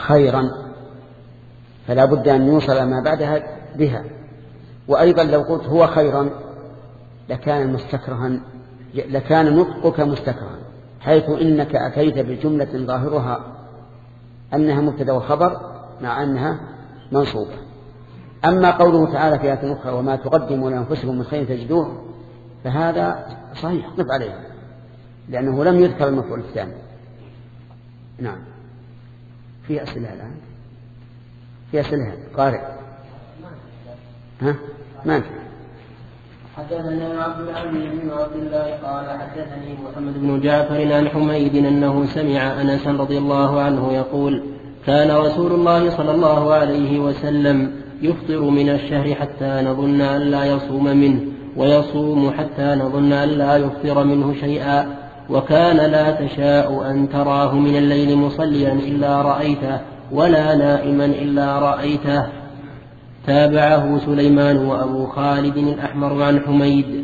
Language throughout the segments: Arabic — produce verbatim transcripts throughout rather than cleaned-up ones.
خيرا فلا بد أن يوصل ما بعدها بها. وأيضا لو قلت هو خيرا لكان مستكرها، لكان نطقك مستكرها، حيث إنك أتيت بجملة ظاهرها أنها مبتدأ وخبر مع أنها منصوبة. أما قوله تعالى في آية أخرى وما تقدموا لأنفسكم من خير تجدوه فهذا صحيح قف عليه لأنه لم يذكر المفعول الثاني. نعم. في أسئلة الآن؟ في أسئلة قارئ؟ ها؟ ما أنت؟ حدثني عبد العزيز بن عبد الله قال حدثني محمد بن جعفر عن حميد أنه سمع أنسا رضي الله عنه يقول كان رسول الله صلى الله عليه وسلم يفطر من الشهر حتى نظن أن لا يصوم منه ويصوم حتى نظن أن لا يفطر منه شيئا، وكان لا تشاء أن تراه من الليل مصليا إلا رأيته ولا نائما إلا رأيته. تابعه سليمان وأبو خالد الأحمر عن حميد.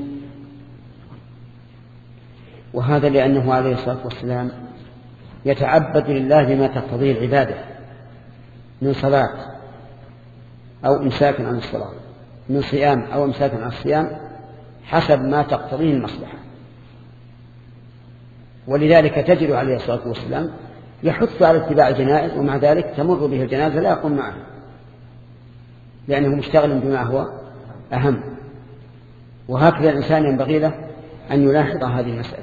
وهذا لأنه عليه الصلاة والسلام يتعبد لله بما تقتضيه العبادة من صلاة أو إمساك عن الصلاة، من صيام أو إمساك عن الصيام حسب ما تقتضيه المصلحة. ولذلك تجد عليه الصلاة والسلام يحث على اتباع الجنائز ومع ذلك تمر به الجنازة لا يقوم معه لأنه مشتغل بما هو أهم. وهكذا الإنسان ينبغي له أن يلاحظ هذه المسألة،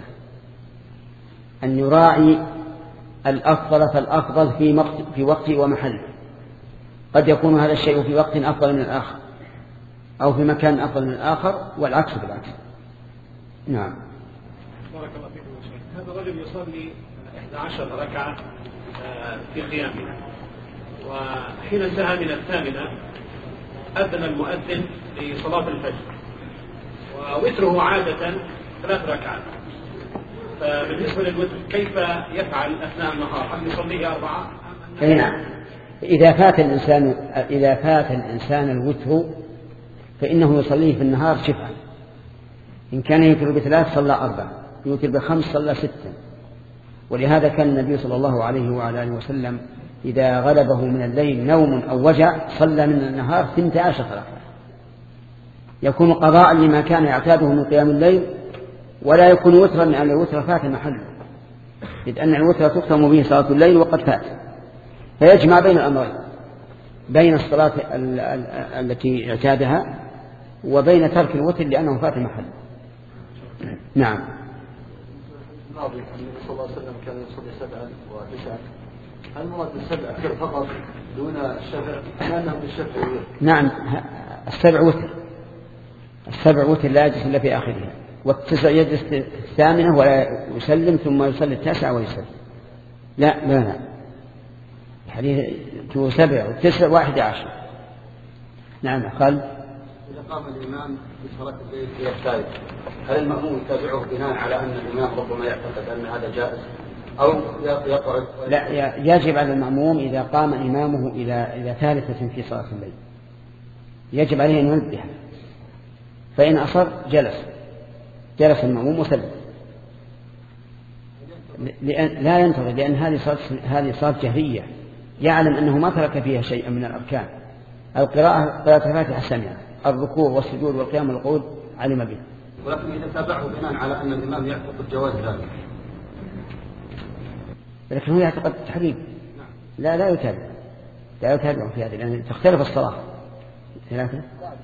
أن يراعي الأفضل فالأفضل في في وقته ومحله. قد يكون هذا الشيء في وقت أفضل من الآخر أو في مكان أفضل من الآخر والعكس بالعكس. نعم. بارك الله فيكم يا شيخ. هذا رجل يصلي إحدى عشرة ركعة في قيامه، وحين انتهى من الثامنة أذن المؤذن لصلاة الفجر، ووتره عادة ثلاث ركعات، فبالنسبة للوتر كيف يفعل أثناء النهار؟ هل يصليه أربعة؟ نعم. إذا فات الإنسان إذا فات الإنسان الوتر فإنه يصليه في النهار شفعا. إن كان يوتر بثلاث صلى أربعة، يوتر بخمس صلى ستة. ولهذا كان النبي صلى الله عليه وعلى آله وسلم إذا غلبه من الليل نوم أو وجع صلى من النهار ثنتا عشرة ركعة، يكون قضاء لما كان يعتاده من قيام الليل ولا يكون وترا لأن الوتر فات محله، إذ أن الوتر تختم به صلاة الليل وقد فات، فيجمع بين الأمرين، بين الصلاة التي اعتادها وبين ترك الوتر لأنه فات محله. نعم. النبي صلى الله عليه وسلم كان يصلي سبعا وتسعا، هل المراد بالسبع فقط دون الشفع كأنه بالشفع؟ نعم، السبع وتر، السبع وتر لا يجلس إلا في آخرها، والتسع يجلس الثامنة ولا يسلم ثم يصلي التاسع ويسلم. لا لا لا، الحديث تو سبع والتسع واحد عشر. نعم. قال إذا قام الإمام في صلاة الليل في الثالث هل المأموم يتابعه بناء على أن الإمام ربما يعتقد أن هذا جائز أو يقعد؟ لا، يجب على المأموم إذا قام إمامه إلى إلى ثالثة في صلاة الليل يجب عليه أن ينبه، فإن أصر جلس جلس المأموم وسلم، لا ينتظر، لأن هذه صلاة هذه صلاة جهرية يعلم أنه ما ترك فيها شيئا من الأركان. القراءة قراءة الفاتحة سمع، الركوع والسجود والقيام والقعود علم به. ولكن إذا تابعه بناء على أن الإمام يعتقد جواز ذلك، لكن هو يعتقد التحريم، لا لا يتابع لا يتابع في هذه لأن تختلف الصلاة ثلاثة.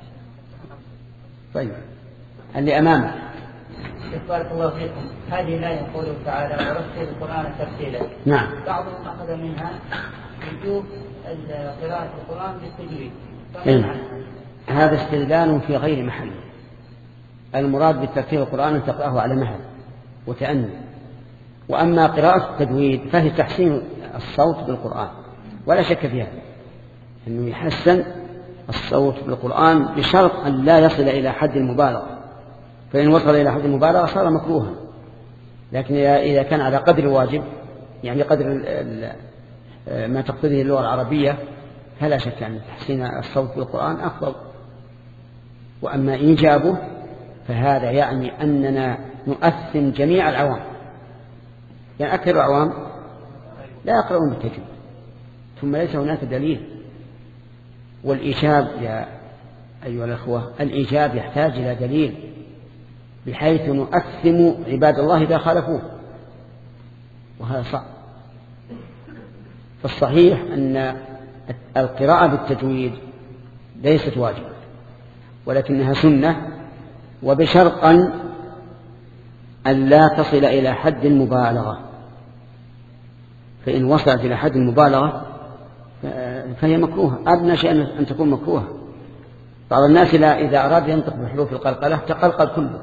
طيب اللي أمامك. بارك الله فيكم. هذه الآية يقوله تعالى ورتل القرآن ترتيلا. نعم. بعضهم أخذ منها وجوب قراءة القرآن بالتجويد. إيه؟ هذا استدلال في غير محله. المراد بالترتيل القرآن أن تقرأه على مهل وتأني، وأما قراءة التجويد فهي تحسين الصوت بالقرآن ولا شك فيها أنه يحسن الصوت بالقرآن بشرط أن لا يصل إلى حد المبالغة، فإن وصل إلى حد المبالغة صار مكروها، لكن إذا كان على قدر الواجب يعني قدر ما تقتضيه اللغة العربية فلا شك أن تحسين الصوت بالقرآن أفضل. وأما إيجابه فهذا يعني أننا نؤثم جميع العوام، يعني أكثر العوام لا يقرؤون بالتجويد، ثم ليس هناك دليل. والإيجاب يا أيها الأخوة، الإيجاب يحتاج إلى دليل بحيث نؤثم عباد الله إذا خالفوه، وهذا صعب. فالصحيح أن القراءة بالتجويد ليست واجبة، ولكنها سنة، وبشرط أن لا تصل إلى حد المبالغة، فإن وصلت إلى حد المبالغة فهي مكروهة، أدنى شيء أن تكون مكروهة. بعض الناس إذا أراد ينطق بحروف القلقلة تقلقل كله،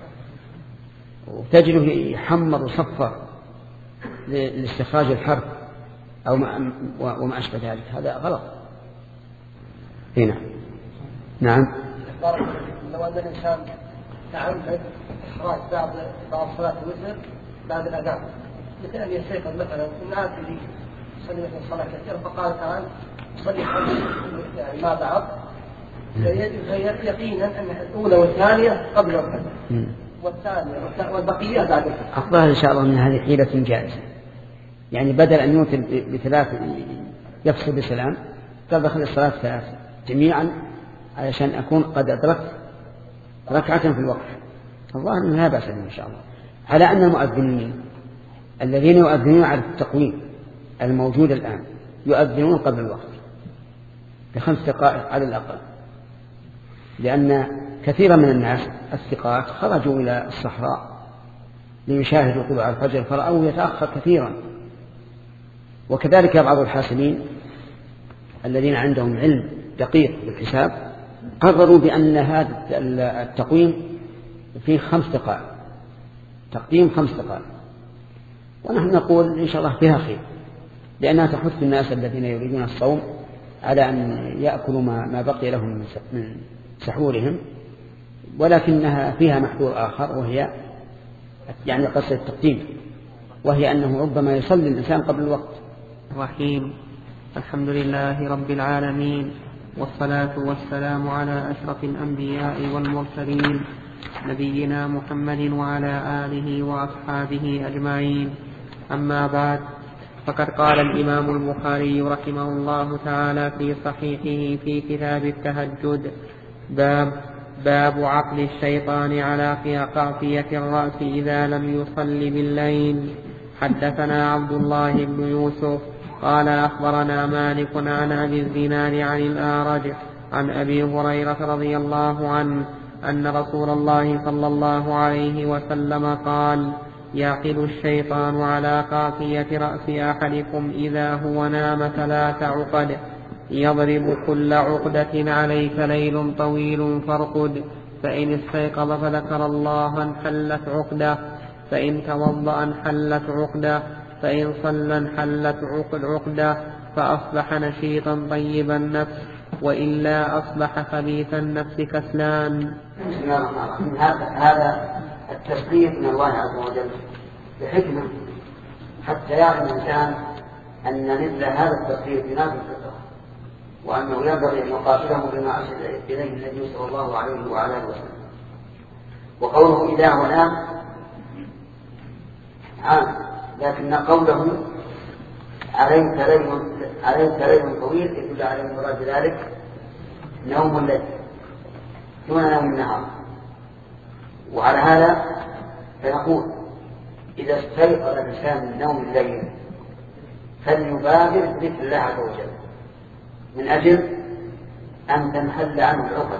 وتجده يحمر وصفر لاستخراج الحرف أو وما أشبه ذلك، هذا غلط. هنا نعم. لو أن الإنسان تعمد إخراج بعض بعض صلاة الوتر بعد الأذان، مثل أن يستيقظ مثلا إن عاد يريد يصلي مثلا صلاة كثيرة فقال تعالى صلي خمس يعني ما بعض، يقينا أن الأولى والثانية قبل الفجر والثانية والبقية بعد الفجر. الظاهر إن شاء الله أن هذه حيلة جائزة، يعني بدل أن يوتر بثلاث يفصل بسلام قال دخل الصلاة ثلاث جميعا علشان أكون قد أدركت ركعة في الوقت. الظاهر أنه لا بأس إن شاء الله، على أن المؤذنين الذين يؤذنون على التقويم الموجود الآن يؤذنون قبل الوقت بخمس دقائق على الأقل، لأن كثيرا من الناس الثقات خرجوا إلى الصحراء ليشاهدوا طلوع الفجر فرأوه يتأخر كثيرا. وكذلك بعض الحاسبين الذين عندهم علم دقيق بالحساب قرروا بأن هذا التقويم فيه خمس دقائق، تقديم خمس دقائق، ونحن نقول إن شاء الله فيها خير، لأنها تحث الناس الذين يريدون الصوم على أن يأكلوا ما بقي لهم من سحورهم، ولكنها فيها محذور آخر، وهي يعني قصة التقديم، وهي أنه ربما يصلي الإنسان قبل الوقت. رحيم. الحمد لله رب العالمين، والصلاة والسلام على أشرف الأنبياء والمرسلين نبينا محمد وعلى آله وأصحابه أجمعين. أما بعد، فقد قال الإمام البخاري رحمه الله تعالى في صحيحه في كتاب التهجد: باب باب عقل الشيطان على قافية الرأس إذا لم يصل بالليل. حدثنا عبد الله بن يوسف قال أخبرنا مالك عن أبي الزناد عن الأعرج عن أبي هريرة رضي الله عنه أن رسول الله صلى الله عليه وسلم قال: يعقد الشيطان على قافية رأس أحدكم إذا هو نام ثلاث عقد، يضرب كل عقدة عليك ليل طويل فارقد، فإن استيقظ فذكر الله انحلت عقدة، فإن توضأ انحلت عقدة، فإن صلى انحلت عقدة، فأصبح نشيطا طيب النفس، وإلا أصبح خبيث النفس كسلان. بسم الله الرحمن الرحيم. هذا التسليم من الله عز وجل بحكمة حتى يعلم الإنسان أن مثل هذا التسليم ينافي الفطرة، وأنه ينبغي أن يقاتله بما أرشد إليه النبي صلى الله عليه وعلى آله وسلم. وقوله إذا هو نام عام، لكن قوله عليك ليل عليك ليل طويل يدل على مراد ذلك نوم الليل دون نوم النهار. وعلى هذا فنقول إذا استيقظ الإنسان من نوم الليل فليبادر بذكر الله عز وجل من أجل أن تنحل عنه العقد،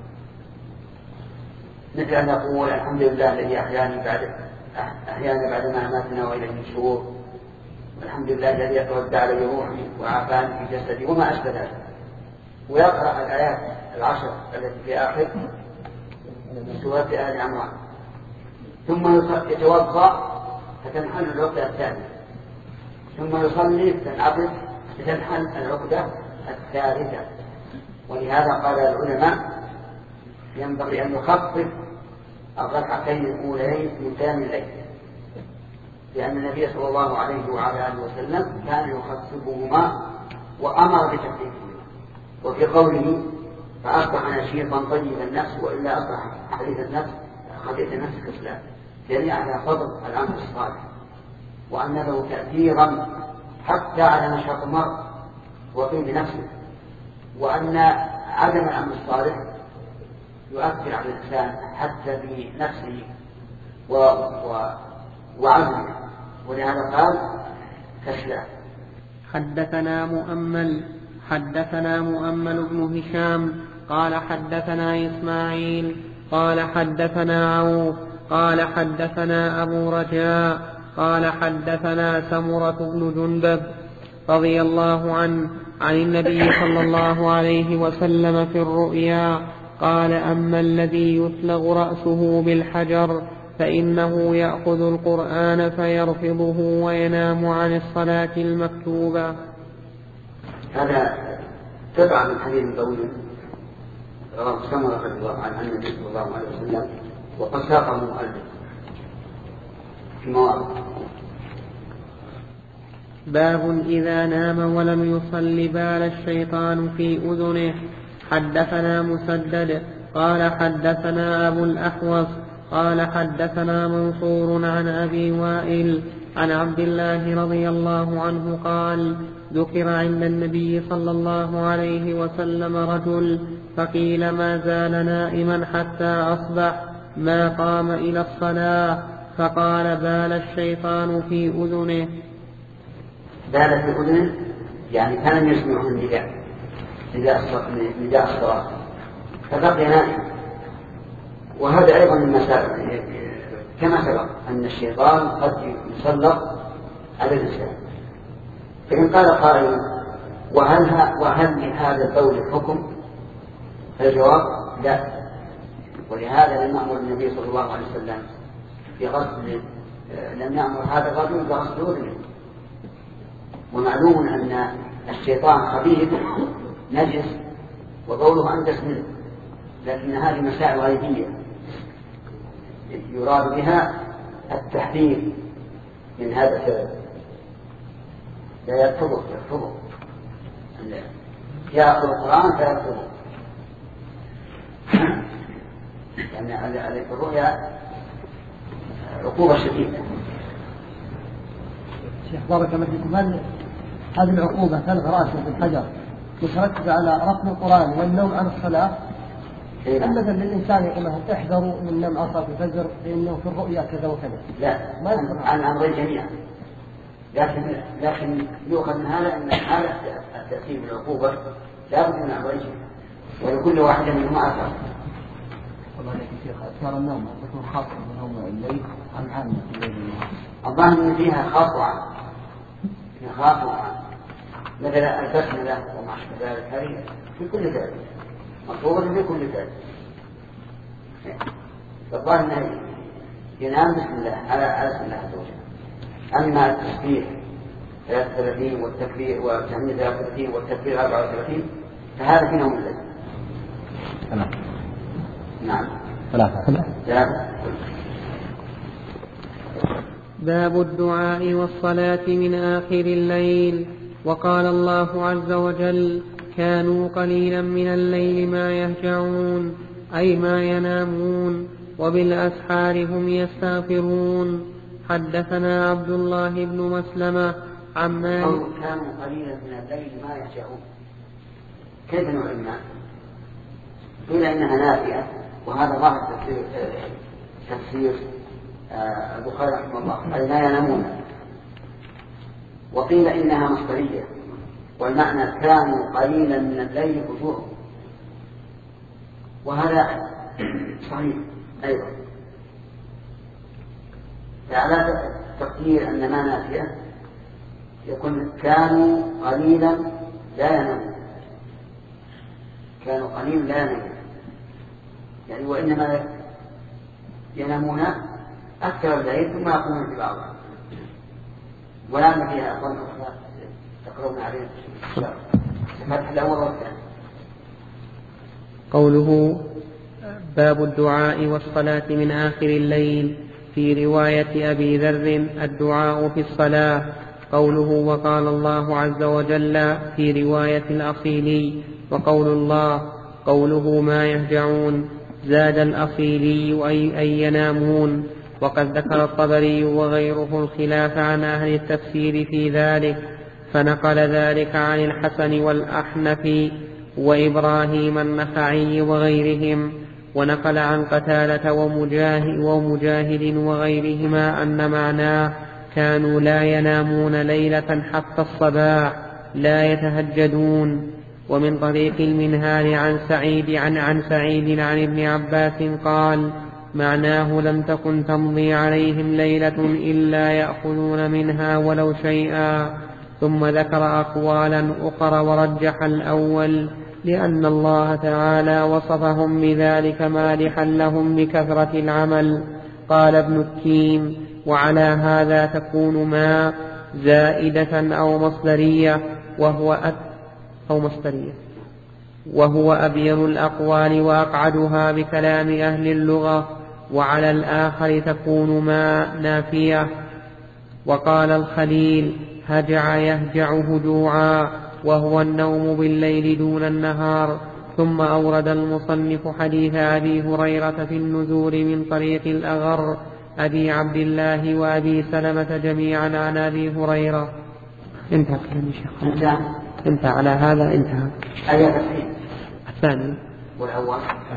مثل أن نقول الحمد لله الذي أحياني بعد أحيانا بعد ما أماتنا وإليه النشور، والحمد لله الذي أتودع علي روحي وعافاني في جسدي وما أشبه ذلك، ويقرأ الآيات العشر التي في آخر سورة آل عمران، ثم يتوضأ فتنحل العقدة الثانية، ثم يصلي فتنعقد فتنحل العقدة الثالثة. ولهذا قال العلماء ينبغي أن يخفف الركعتين الأولين من قيام الليل، لأن النبي صلى الله عليه وعلى آله وسلم كان يخففهما وأمر بتخفيفهما. وفي قوله فأصبح نشيطا طيب النفس وإلا أصبح حديث النفس خبيث النفس كسلان، يعني على فضل العمل الصالح وأن له تأثيرا حتى على نشاط المرء وقيل بنفسه، وأن عدم العمل الصالح يؤثر على الإنسان حتى بنفسه و... و... وعزمه، ولهذا قال كسلا. حدثنا مؤمل حدثنا مؤمل بن هشام قال حدثنا إسماعيل قال حدثنا عوف قال حدثنا أبو رجاء قال حدثنا سمرة بن جندب رضي الله عنه عن النبي صلى الله عليه وسلم في الرؤيا قال: أما الذي يثلغ رأسه بالحجر فإنه يأخذ القرآن فيرفضه وينام عن الصلاة المكتوبة. هذا تبع من حديث طويل رواه سمرة رضي الله عنه عن النبي صلى الله عليه وسلم، وقد ساقه المؤلف في مواضع. باب إذا نام ولم يصل بال الشيطان في أذنه. حدثنا مسدد قال حدثنا أبو الأحوص قال حدثنا منصور عن أبي وائل عن عبد الله رضي الله عنه قال: ذكر عند النبي صلى الله عليه وسلم رجل فقيل ما زال نائما حتى أصبح ما قام إلى الصلاة، فقال: بال الشيطان في أذنه. بال في أذنه يعني كان يسمعه النداء نداء الصلاة فبقي نائما. وهذا أيضا من مسائل كما سبق أن الشيطان قد يسلط على الإنسان. فإن قال قائل: وهل, وهل لهذا القول حكم؟ فالجواب: لا. ولهذا لم يأمر النبي صلى الله عليه وسلم في غسل لم يأمر هذا الرجل بغسل أذنه. ومعلوم أن الشيطان خبيث نجس وقوله أنجس منه، لكن هذه مسائل غيبية يراد بها التحذير من هذا السبب. لا يرفضه يرفضه يأخذ القرآن فيرفضه. يعني على الرؤيا عقوبة شديدة. شيخ بارك الله فيكم، هل هذه العقوبة تلغى رأسه بالحجر مترتبة على رفض القرآن والنوم عن الصلاة؟ أم مثلا للإنسان يقول له احذروا من نوم عصا في الفجر لأنه في الرؤيا كذا وكذا؟ لا، عن الأمرين جميعا. لكن لكن يؤخذ من هذا أن هذا التأثير بالعقوبة لا بد من أمرين ولكل واحد منهما أثر. والله يا شيخ أثار النوم تكون خاصة بنوم الليل عن عامة الليل والنهار. الظاهر أن فيها خاص وعام، فيها خاص وعام، مثل البسملة وما أشبه ذلك، هذه في كل ذلك مطلوبة في كل ذلك. فالظاهر أنه ينام بسم الله على على اسم الله عز وجل. أما التسبيح ثلاثة وثلاثين والتكبير والتهميد ثلاثة وثلاثين والتكبير أربعة وثلاثين فهذا في نوم الليل. ثلاثة. نعم. ثلاثة. ثلاثة. باب الدعاء والصلاة من آخر الليل. وقال الله عز وجل: كانوا قليلا من الليل ما يهجعون، أي ما ينامون، وبالأسحار هم يستغفرون. حدثنا عبد الله بن مسلمة عن مالك. كانوا قليلا من الليل ما يهجعون، كيف نعلمنا؟ قيل إنها نافية، وهذا ظاهر تفسير تفسير البخاري رحمه الله، أي ما ينامون. وقيل إنها مصدرية، والمعنى كانوا قليلا من الليل هجوعهم، وهذا صحيح أيضا. فعلى تقدير أن ما نافية يكون كانوا قليلا لا ينامون، كانوا قليلا لا ينامون يعني، وإنما ينامون أكثر الليل ثم يقومون في بعضها. ولا فيها أقوال أخرى تقرؤون عليه فتح الأول والثاني. قوله: باب الدعاء والصلاة من آخر الليل. في رواية أبي ذر: الدعاء في الصلاة. قوله: وقال الله عز وجل. في رواية الأصيلي. وقول الله قوله: ما يهجعون. زاد الأصيلي أي ينامون. وقد ذكر الطبري وغيره الخلاف عن أهل التفسير في ذلك، فنقل ذلك عن الحسن والأحنف وإبراهيم النخعي وغيرهم، ونقل عن قتادة ومجاهد, ومجاهد وغيرهما أن معناه كانوا لا ينامون ليلة حتى الصباح لا يتهجدون. ومن طريق المنهال عن سعيد عن, عن سعيد عن ابن عباس قال معناه لم تكن تمضي عليهم ليلة إلا يأخذون منها ولو شيئا. ثم ذكر أقوالا أخرى ورجح الأول لأن الله تعالى وصفهم بذلك مادحا لهم بكثرة العمل. قال ابن التيم وعلى هذا تكون ما زائدة أو مصدرية وهو أت أو مصدرية وهو أبين الأقوال وأقعدها بكلام أهل اللغة. وعلى الآخر تكون ما نافية. وقال الخليل هجع يهجع هجوعا وهو النوم بالليل دون النهار. ثم أورد المصنف حديث أبي هريرة في النزول من طريق الأغر أبي عبد الله وأبي سلمة جميعا عن أبي هريرة. انتهى كلام الشيخ. انتهى انتهى على هذا انتهى. أي الثاني والأول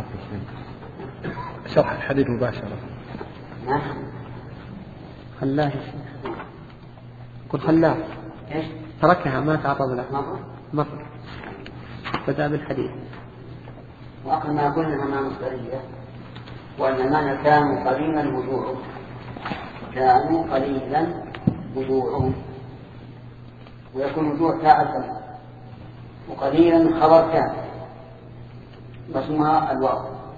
شرح الحديث مباشرة. نعم خلاه قل خلاه إيش تركها ما تعرض له مرة مر بدأ بالحديث. وأقل ما قلنا مع مصدرية وأن المعنى كانوا قليلا وجوعهم كانوا قليلا وجوعهم ويكون وجوع فاعل وقليلا خبر كان واسمها الواو.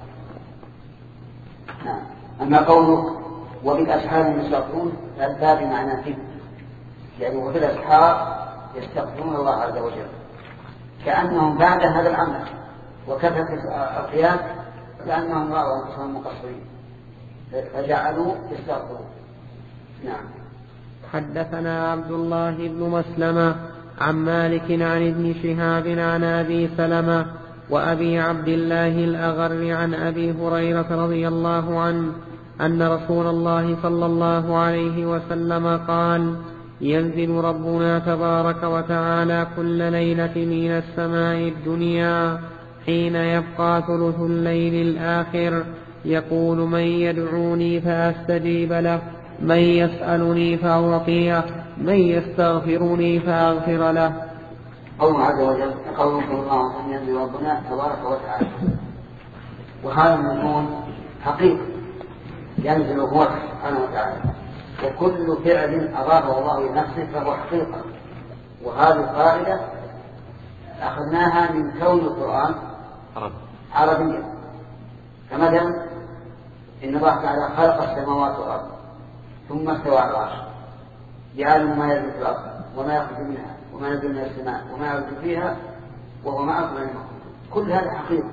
نعم. أما قولك وبالأسحار يستغفرون فهذا بمعنى فيه يعني وفي الأسحار يستغفرون الله عز وجل كأنهم بعد هذا العمل وكثرة القيام كأنهم رأوا أنفسهم مقصرين فجعلوا يستغفرون. نعم. حدثنا عبد الله بن مسلمة عن مالك عن ابن شهاب عن أبي سلمة وأبي عبد الله الأغر عن أبي هريرة رضي الله عنه أن رسول الله صلى الله عليه وسلم قال ينزل ربنا تبارك وتعالى كل ليلة من السماء الدنيا حين يبقى ثلث الليل الآخر يقول من يدعوني فأستجيب له من يسألني فأعطيه من يستغفرني فأغفر له. قوله عز وجل قوله صلى الله عليه وسلم ينزل ربنا تبارك وتعالى وهذا النزول حقيقي ينزل هو سبحانه وتعالى وكل فعل أضافه الله لنفسه فهو حقيقة. وهذه القاعدة أخذناها من كون القرآن عربيا كمثلا إن الله تعالى خلق السماوات والأرض ثم استوى على العرش يعلم ما يلج في الأرض وما يخرج منها وما ينزل من السماء وما يعرج فيها وهو معكم أينما كنتم. كل هذا حقيقة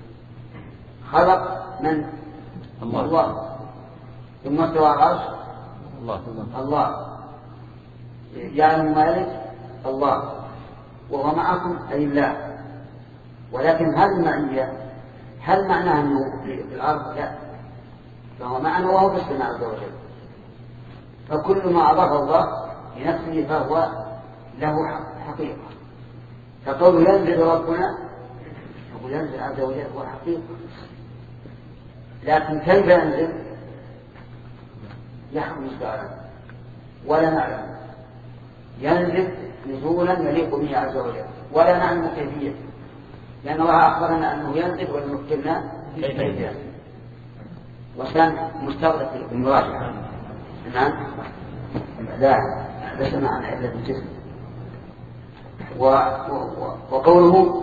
خلق من الله, الله. ثم استوى على العرش الله الله يعلم ما يلج الله وهو معكم أي الله. ولكن هذه المعنية هل معناها أنه في الأرض؟ لا فهو معنا وهو في السماء عز وجل. فكل ما أضاف الله لنفسه فهو له حقيقة. فقول ينزل ربنا يقول ينزل عز وجل هو حقيقة لكن كيف ينزل يحكم سؤالا ولا نعلم. ينزل نزولا يليق به عز وجل ولا نعلم كيفية لأن الله أخبرنا أنه ينزل ولنخبرنا كيف ينزل وكان مستغرق بالمراجعة. نعم لا ليس معنى إلا بالجسم. وقوله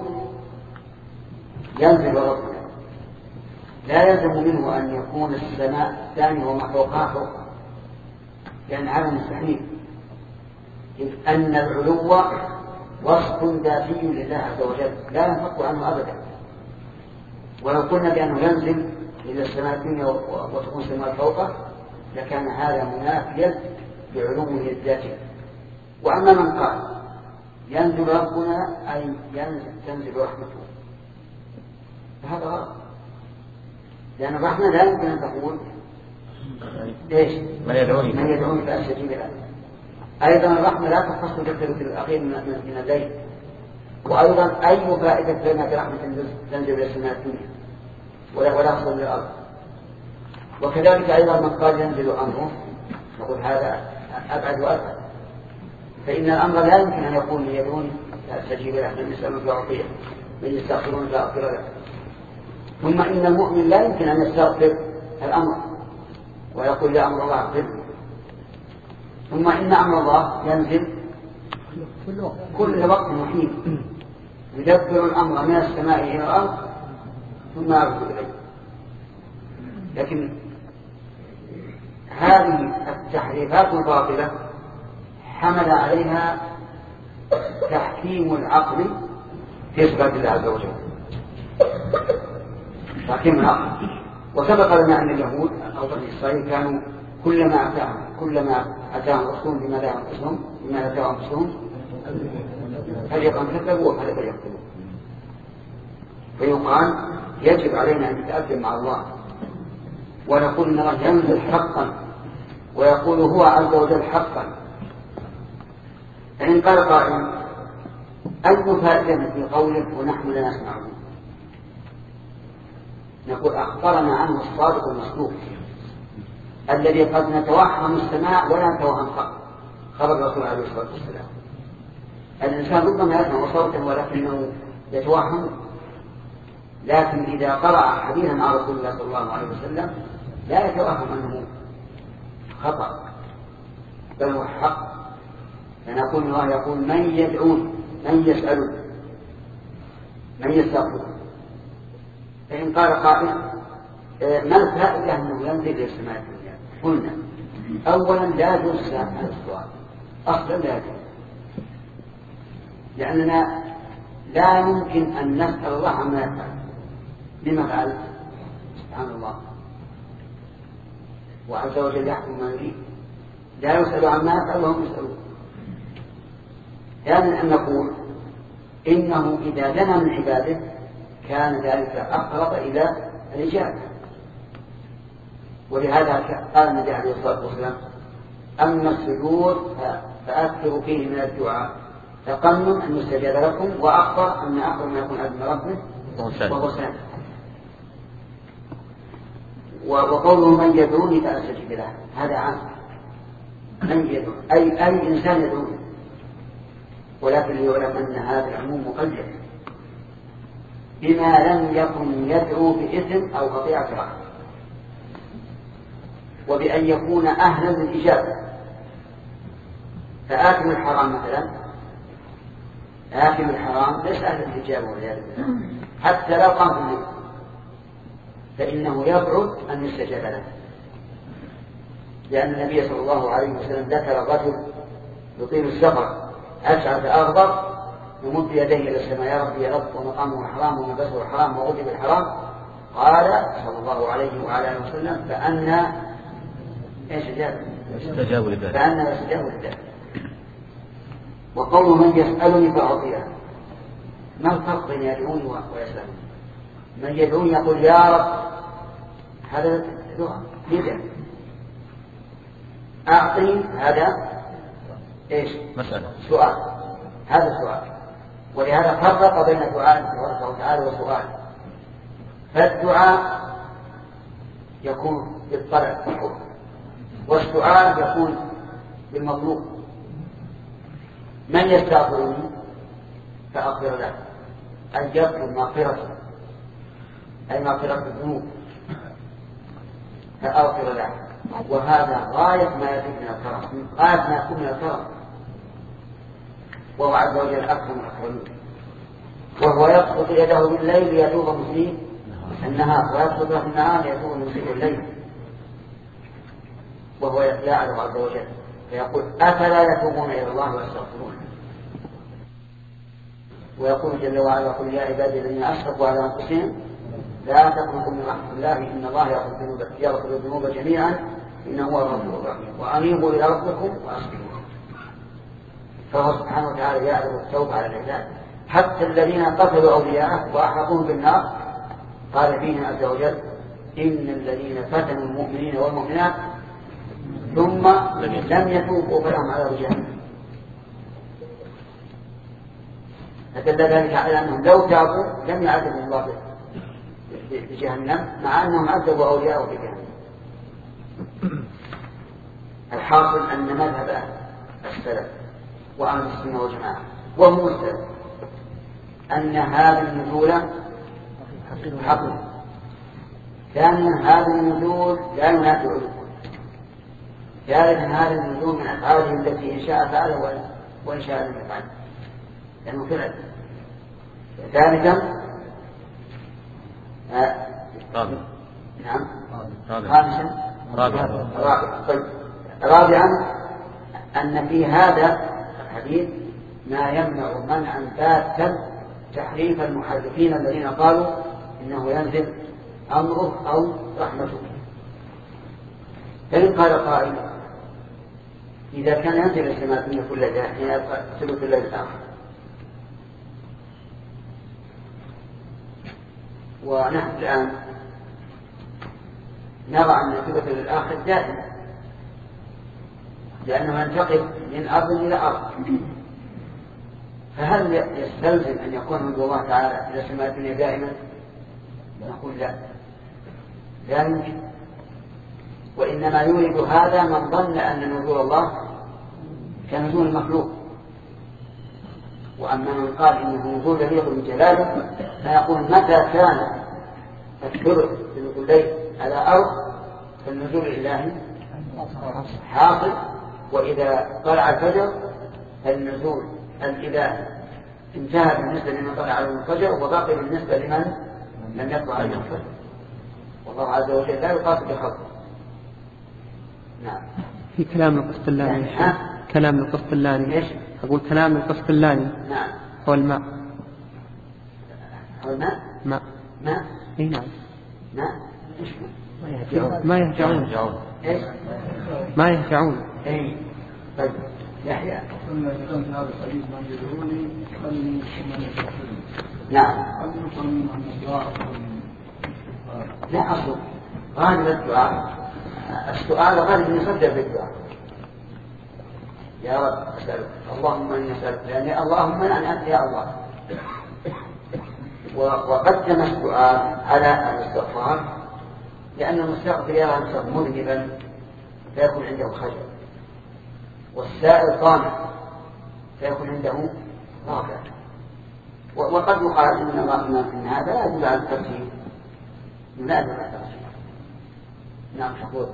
ينزل ربنا لا يلزم منه أن يكون السماء الثانية وما فوقها فوق لأن هذا مستحيل إذ أن العلو وصف ذاتي لله عز وجل لا ينفك عنه أبدا. ولو قلنا بأنه ينزل إلى السماء الدنيا وتكون السماء فوقه لكان هذا منافيا بعلوه الذاتي. وأما من قال ينزل ربنا أي ينزل تنزل رحمته فهذا غلط لأن الرحمة لا يمكن أن تقول إيش من يدعوني من يدعوني فأستجيب له أيضا الرحمة لا تخص بالثلث الأخير من الليل. وأيضا أي فائدة لنا برحمة تنزل إلى السماء الدنيا ولا تصل للأرض. وكذلك أيضا من قال ينزل أمره نقول هذا أبعد وأبعد، فإن الأمر لا يمكن أن يكون ليدعوني فأستجيب له، من يسألون فأعطيه، من يستغفرون فأغفر له. ثم إن المؤمن لا يمكن أن يستغفر الأمر ويقول يا أمر الله أغفر. ثم إن أمر الله ينزل كل وقت وحين، يدبر الأمر من السماء إلى الأرض ثم يرد إليه. لكن هذه التحريفات الباطلة حمل عليها تحكيم العقل في صفات الله عز وجل، تحكيم العقل. وسبق لنا أن اليهود أو بني إسرائيل كانوا كلما أتاهم كلما أتاهم رسول بما لا ينقصهم بما لا ينقصهم فريقا كذبوا وفريقا يقتلون. فيقال يجب علينا أن نتأدب مع الله ونقول إن الله ينزل حقا ويقول هو عز وجل حقا. فإن قال قائل أي فائدة في قوله ونحن لا نسمعه، نقول أخبرنا عنه الصادق المصدوق الذي قد نتوهم السماع ولا نتوهم خبر الرسول عليه الصلاة والسلام. الإنسان ربما يسمع صوتا ولكنه يتوهم، لكن إذا قرأ حديثا عن رسول الله صلى الله عليه وسلم لا يتوهم أنه خطأ بل هو حق. فنقول الله يقول من يدعون من يسألون من يستغفرون. فإن قال قائل ما الفائدة أنه ينزل إلى السماء الدنيا؟ قلنا أولا لا يجوز هذا السؤال أصلا لا يجوز، لأننا لا يمكن أن نسأل الله عما يفعل. لما فعل؟ سبحان الله وعز وجل يحكم ما يريد، لا يسأل عما يفعل وهم يسألون. ثانيا أن نقول إنه إذا دنا من عباده كان ذلك أقرب إلى الإجابة. ولهذا قال النبي عليه الصلاة والسلام أما السجود فأكثروا فيه من الدعاء تقنن أن يستجاب لكم، وأخبر أن أقرب ما يكون عبد ربه وهو ساجد. وقوله من يدعوني فأستجيب له هذا عام، من يدعو أي أي إنسان يدعوني، ولكن يعلم أن هذا العموم مقيد بما لم يكن يدعو بإثم أو قطيعة رحم، وبأن يكون أهلا للإجابة. فآكل الحرام مثلا، آكل الحرام ليس أهلا للإجابة والعياذ بالله، حتى لو قام بالليل فإنه يبعد أن يستجاب له، لأن النبي صلى الله عليه وسلم ذكر الرجل يطيل السفر أشعث أغبر يمد يديه إلى السماء يا رب يا رب ومقامه حرام وملبسه حرام وغضب الحرام، قال صلى الله عليه وعلى اله وسلم فأنا ايش جاب استجابوا لله فأنا استجابوا لله. وقول من يسألني فأعطيه، ما الفرق بين يدعوني ويسألني؟ من يدعوني يقول يا رب هذا دعاء يدعي، أعطني هذا ايش مسألة سؤال، هذا سؤال. ولهذا فرق بين دعاء الله تعالى وسؤال. فالدعاء يكون بالطلب والسؤال يكون بالمطلوب. من يستغفرني فأغفر له، أن يطلب مغفرته أي مغفرة الذنوب فأغفر له، وهذا غاية ما يكون من الكرم، غاية ما يكون من الكرم، وهو عز وجل أكرم الأكرمين. وهو يبسط يده بالليل ليتوب مسيء النهار، ويبسط في النهار ليتوب مسيء الليل، وهو يعلم عز وجل فيقول أفلا يتوبون إلى الله ويستغفرون. ويقول جل وعلا يقول يا عبادي الذين أشركوا على أنفسهم لا تقنطوا من رحمة الله إن الله يغفر الذنوب جميعا إنه هو الغفور الرحيم وأنيبوا إلى ربكم وأسلموا. فهو سبحانه وتعالى يعلم التوبة على العباد حتى الذين قتلوا أولياءه وأحرقوهم بالنار قال فيهم عز وجل إن الذين فتنوا المؤمنين والمؤمنات ثم لم يتوبوا فلهم عذاب جهنم. فدل ذلك على أنهم لو تابوا لم يعذبوا الله بجهنم مع أنهم عذبوا أولياءه بجهنم. الحاصل أن مذهب السلف وأهل السنة والجماعة وهو السلف أن هذا النزول حقيقي. ثانيا هذا النزول لا ينافع الكل. ثالثا هذا النزول من أفعاله التي إن شاء فعله وإن شاء لم يفعل لأنه فعل. ثالثا آه. نعم خامسا رابعا طيب رابعا أن في هذا الحديث ما يمنع منعا باتا تحريف المحرفين الذين قالوا إنه ينزل أمره أو رحمته. فإن قال قائل إذا كان ينزل السماء الدنيا كل ذلك حين يبقى ثلث الليل الآخر ونحن الآن نرى أن ثلث الليل الآخر دائم لأنه ينتقل من أرض إلى أرض. فهل يستلزم أن يكون نزول الله تعالى إلى السماء الدنيا دائما؟ نقول لا لا يمكن. وإنما يريد هذا من ظن أن نزول الله كنزول المخلوق. وأما من قال إنه نزول يليق بجلاله فيقول متى كان الثلث ثلث الليل على أرض فالنزول الإلهي حاصل، وإذا طلع الفجر فالنزول الإلهي انتهى بالنسبة لمن طلع عليه الفجر وبقي بالنسبة لمن لم يطلع عليه الفجر. والله عز وجل لا يقاس بخلقه. نعم. في كلام القسطلاني يعني كلام القسطلاني ايش؟ أقول كلام القسطلاني نعم. هو الماء. هو الماء؟ ماء. ماء؟ اي نعم. ماء؟ ايش ما يهجعون. ايش؟ ما يهجعون. اي طيب يحيى. قلنا إذا كان هذا الحديث من يدعوني خلني من يدعوني. نعم. هل يفهم عن الدعاء؟ لا أصل غالب الدعاء السؤال غالب يصدر بالدعاء. يا رب أسألك اللهم إني أسألك يعني اللهم يعني أنت يا الله. وقدم السؤال على الاستغفار لأن المستغفر يرى نفسه مذنبا فيكون عنده خجل، والسائل طامع فيكون عنده رافع. وقد يقال إن الله إن هذا لا يدل على الترتيب لا يدل على الترتيب. نعم شكور.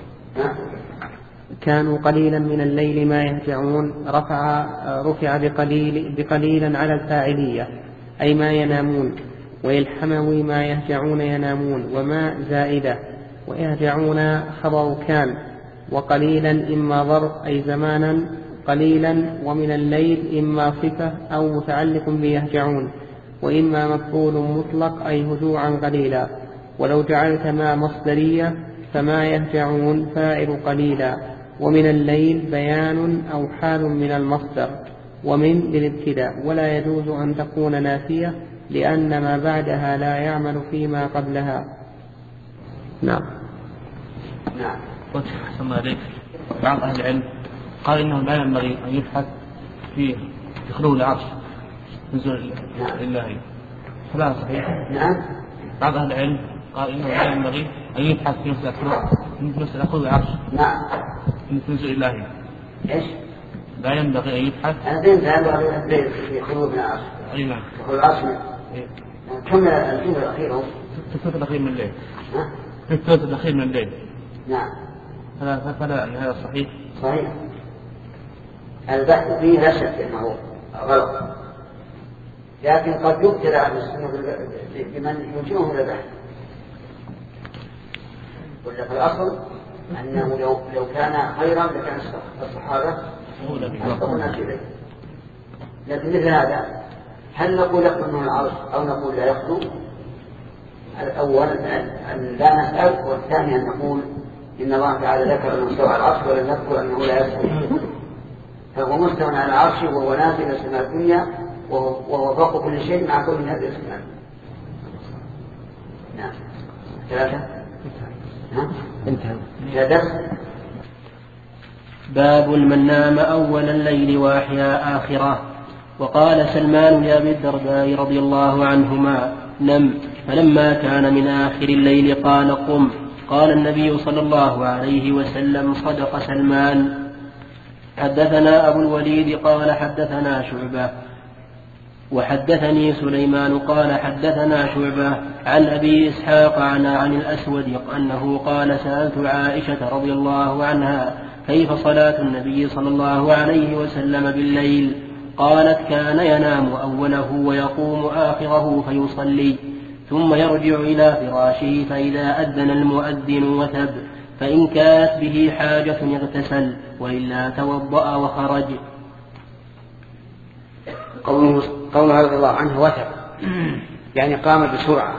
كانوا قليلا من الليل ما يهجعون رفع رفع بقليل بقليلا على الفاعلية أي ما ينامون، ويلحموي ما يهجعون ينامون وما زائدة، ويهجعون خبر كان، وقليلا إما ظرف أي زمانا قليلا، ومن الليل إما صفة أو متعلق بيهجعون، وإما مفعول مطلق أي هجوعا قليلا. ولو جعلت ما مصدرية فما يهجعون فاعل قليلا، ومن الليل بيان أو حال من المصدر، ومن للابتداء، ولا يجوز أن تكون نافية لأن ما بعدها لا يعمل فيما قبلها. نعم. نعم. قلت حسن الله عليك بعض أهل العلم قال إنه لا ينبغي أن يبحث في خلو العرش نزول الإلهي، فلا صحيح؟ نعم. بعض أهل العلم قال إنه لا ينبغي أن يبحث في مسألة مسألة خلو العرش. نعم. نزول الإلهي. إيش؟ لا ينبغي أن يبحث. أنا بنت ينبغي في خلو العرش. أي نعم. خلو العرش. كم الجزء الأخير هو؟ الثلث الأخير من الليل. ها؟ الثلث الأخير من الليل. نعم. فلا فلا أن هذا صحيح. صحيح. البحث فيه لا شك أنه غلط، لكن قد يبتلى أهل السنة بمن يلجئهم إلى البحث. ولا في الأصل أنه لو لو كان خيرا لكان الصحابة أصدقوا الناس إليه. لكن مثل هذا هل نقول يخلو من العرش أو نقول لا يخلو؟ الأول أن لا نسأل، والثاني أن نقول إن الله تعالى ذكر أنه استوى على العرش ولم يذكر أنه لا يستوي، فهو مستوى على العرش وهو نازل إلى السماء الدنيا وهو فوق كل شيء مع كل هذه السماء. نعم. ثلاثة. ها؟ انتهى. ثلاثة. باب من نام أول الليل وأحيا آخره. وقال سلمان لأبي الدرداء رضي الله عنهما: نم. فلما كان من آخر الليل قال: قم. قال النبي صلى الله عليه وسلم: صدق سلمان. حدثنا أبو الوليد قال حدثنا شعبة وحدثني سليمان قال حدثنا شعبة عن أبي إسحاق عن عن الأسود أنه قال: سألت عائشة رضي الله عنها: كيف صلاة النبي صلى الله عليه وسلم بالليل؟ قالت: كان ينام أوله ويقوم آخره فيصلي، ثم يرجع إلى فراشه فإذا أذن المؤذن وثب، فإن كانت به حاجة اغتسل، وإلا توضأ وخرج. قوله قوله رضي الله عنه وثب يعني قام بسرعة،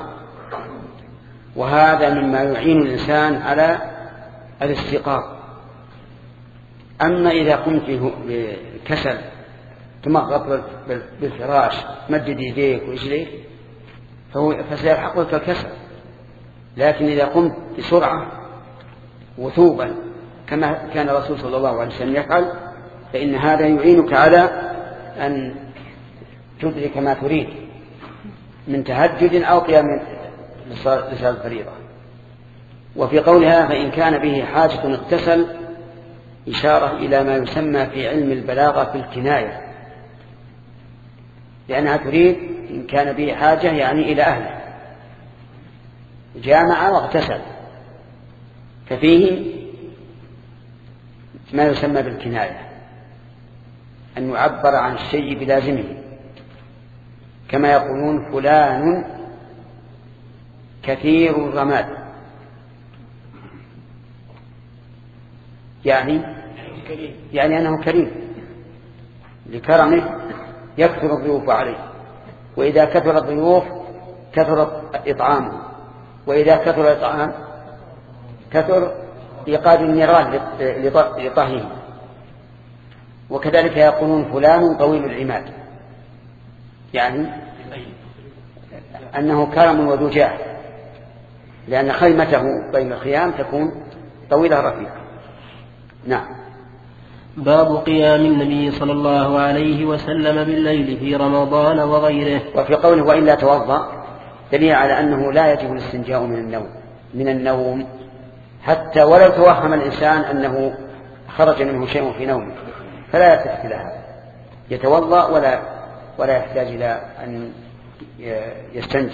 وهذا مما يعين الإنسان على الاستيقاظ. أما إذا قمت بكسل تمغط بالفراش مدد يديك ورجليك فسيلحقك الكسل، لكن إذا قمت بسرعة وثوبا كما كان الرسول صلى الله عليه وسلم يفعل فإن هذا يعينك على أن تدرك ما تريد من تهجد أو قيام لصلاة الفريضة. وفي قولها فإن كان به حاجة اغتسل إشارة إلى ما يسمى في علم البلاغة في الكناية، لأنها تريد إن كان به حاجة يعني إلى أهله، جامع واغتسل، ففيه ما يسمى بالكناية، أن يعبر عن الشيء بلازمه، كما يقولون فلان كثير الرماد، يعني يعني أنه كريم لكرمه يكثر الضيوف عليه، وإذا كثر الضيوف كثر إطعامه، وإذا كثر الإطعام كثر إيقاد النيران لطهيه. وكذلك يقولون فلان طويل العماد، يعني أنه كرم وذو جاه، لأن خيمته بين الخيام تكون طويلة رفيعة. نعم. باب قيام النبي صلى الله عليه وسلم بالليل في رمضان وغيره. وفي قوله وإلا توضأ دليل على أنه لا يجب الاستنجاء من النوم من النوم حتى ولو توهم الإنسان أنه خرج منه شيء في نومه فلا يلتفت إلى هذا، يتوضأ ولا ولا يحتاج إلى أن يستنجي.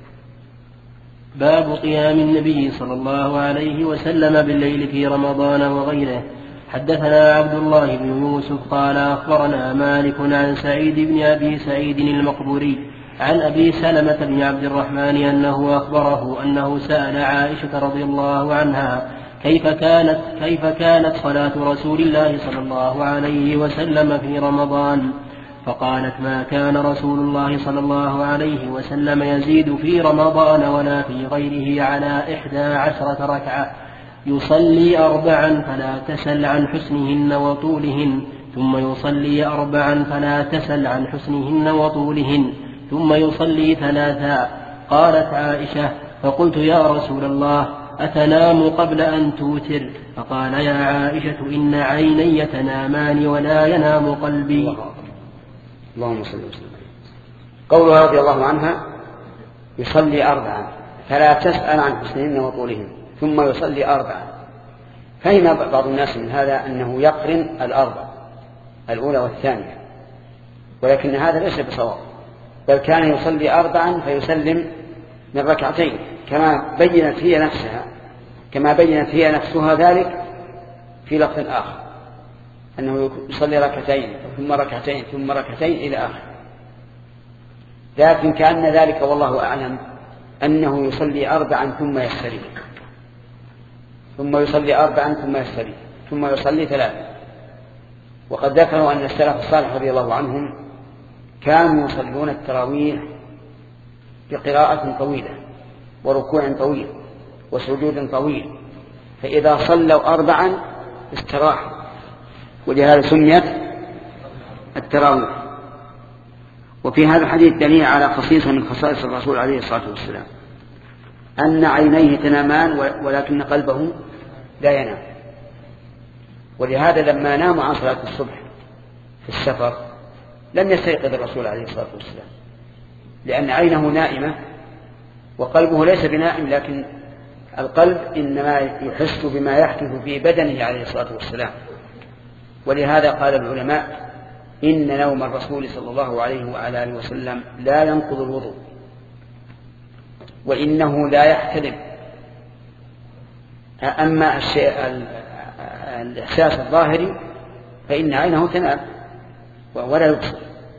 باب قيام النبي صلى الله عليه وسلم بالليل في رمضان وغيره. حدثنا عبد الله بن يوسف قال أخبرنا مالك عن سعيد بن أبي سعيد المقبوري عن أبي سلمة بن عبد الرحمن أنه أخبره أنه سأل عائشة رضي الله عنها كيف كانت كيف كانت صلاة رسول الله صلى الله عليه وسلم في رمضان، فقالت ما كان رسول الله صلى الله عليه وسلم يزيد في رمضان ولا في غيره على إحدى عشرة ركعة، يصلي أربعا فلا تسل عن حسنهن وطولهن، ثم يصلي أربعا فلا تسل عن حسنهن وطولهن، ثم يصلي ثلاثا. قالت عائشة فقلت يا رسول الله أتنام قبل أن توتر؟ فقال يا عائشة إن عيني تنامان ولا ينام قلبي. اللهم صل وسلم. قولها رضي الله عنها يصلي أربعا فلا تسأل عن حسنهن وطولهن ثم يصلي أربعا، فهم بعض الناس من هذا أنه يقرن الأربع الأولى والثانية، ولكن هذا ليس بصواب، بل كان يصلي أربعا فيسلم من ركعتين كما بينت هي نفسها كما بينت هي نفسها ذلك في لفظ آخر أنه يصلي ركعتين ثم ركعتين ثم ركعتين إلى آخر، لكن كأن ذلك والله أعلم أنه يصلي أربعا ثم يستريح، ثم يصلي أربعا ثم يستريح، ثم يصلي ثلاثا. وقد ذكروا أن السلف الصالح رضي الله عنهم كانوا يصلون التراويح بقراءة طويلة وركوع طويل وسجود طويل، فإذا صلوا أربعا استراحوا، ولهذا سميت التراويح. وفي هذا الحديث دليل على خصيصة من خصائص الرسول عليه الصلاة والسلام أن عينيه تنامان ولكن قلبه لا ينام. ولهذا لما ناموا عن صلاة الصبح في السفر لم يستيقظ الرسول عليه الصلاة والسلام، لأن عينه نائمة وقلبه ليس بنائم، لكن القلب إنما يحس بما يحدث في بدنه عليه الصلاة والسلام. ولهذا قال العلماء إن نوم الرسول صلى الله عليه وعلى آله وسلم لا ينقض الوضوء، وإنه لا يحتلم. أما الشيء الإحساس الظاهري فإن عينه تنام ولا يبصر.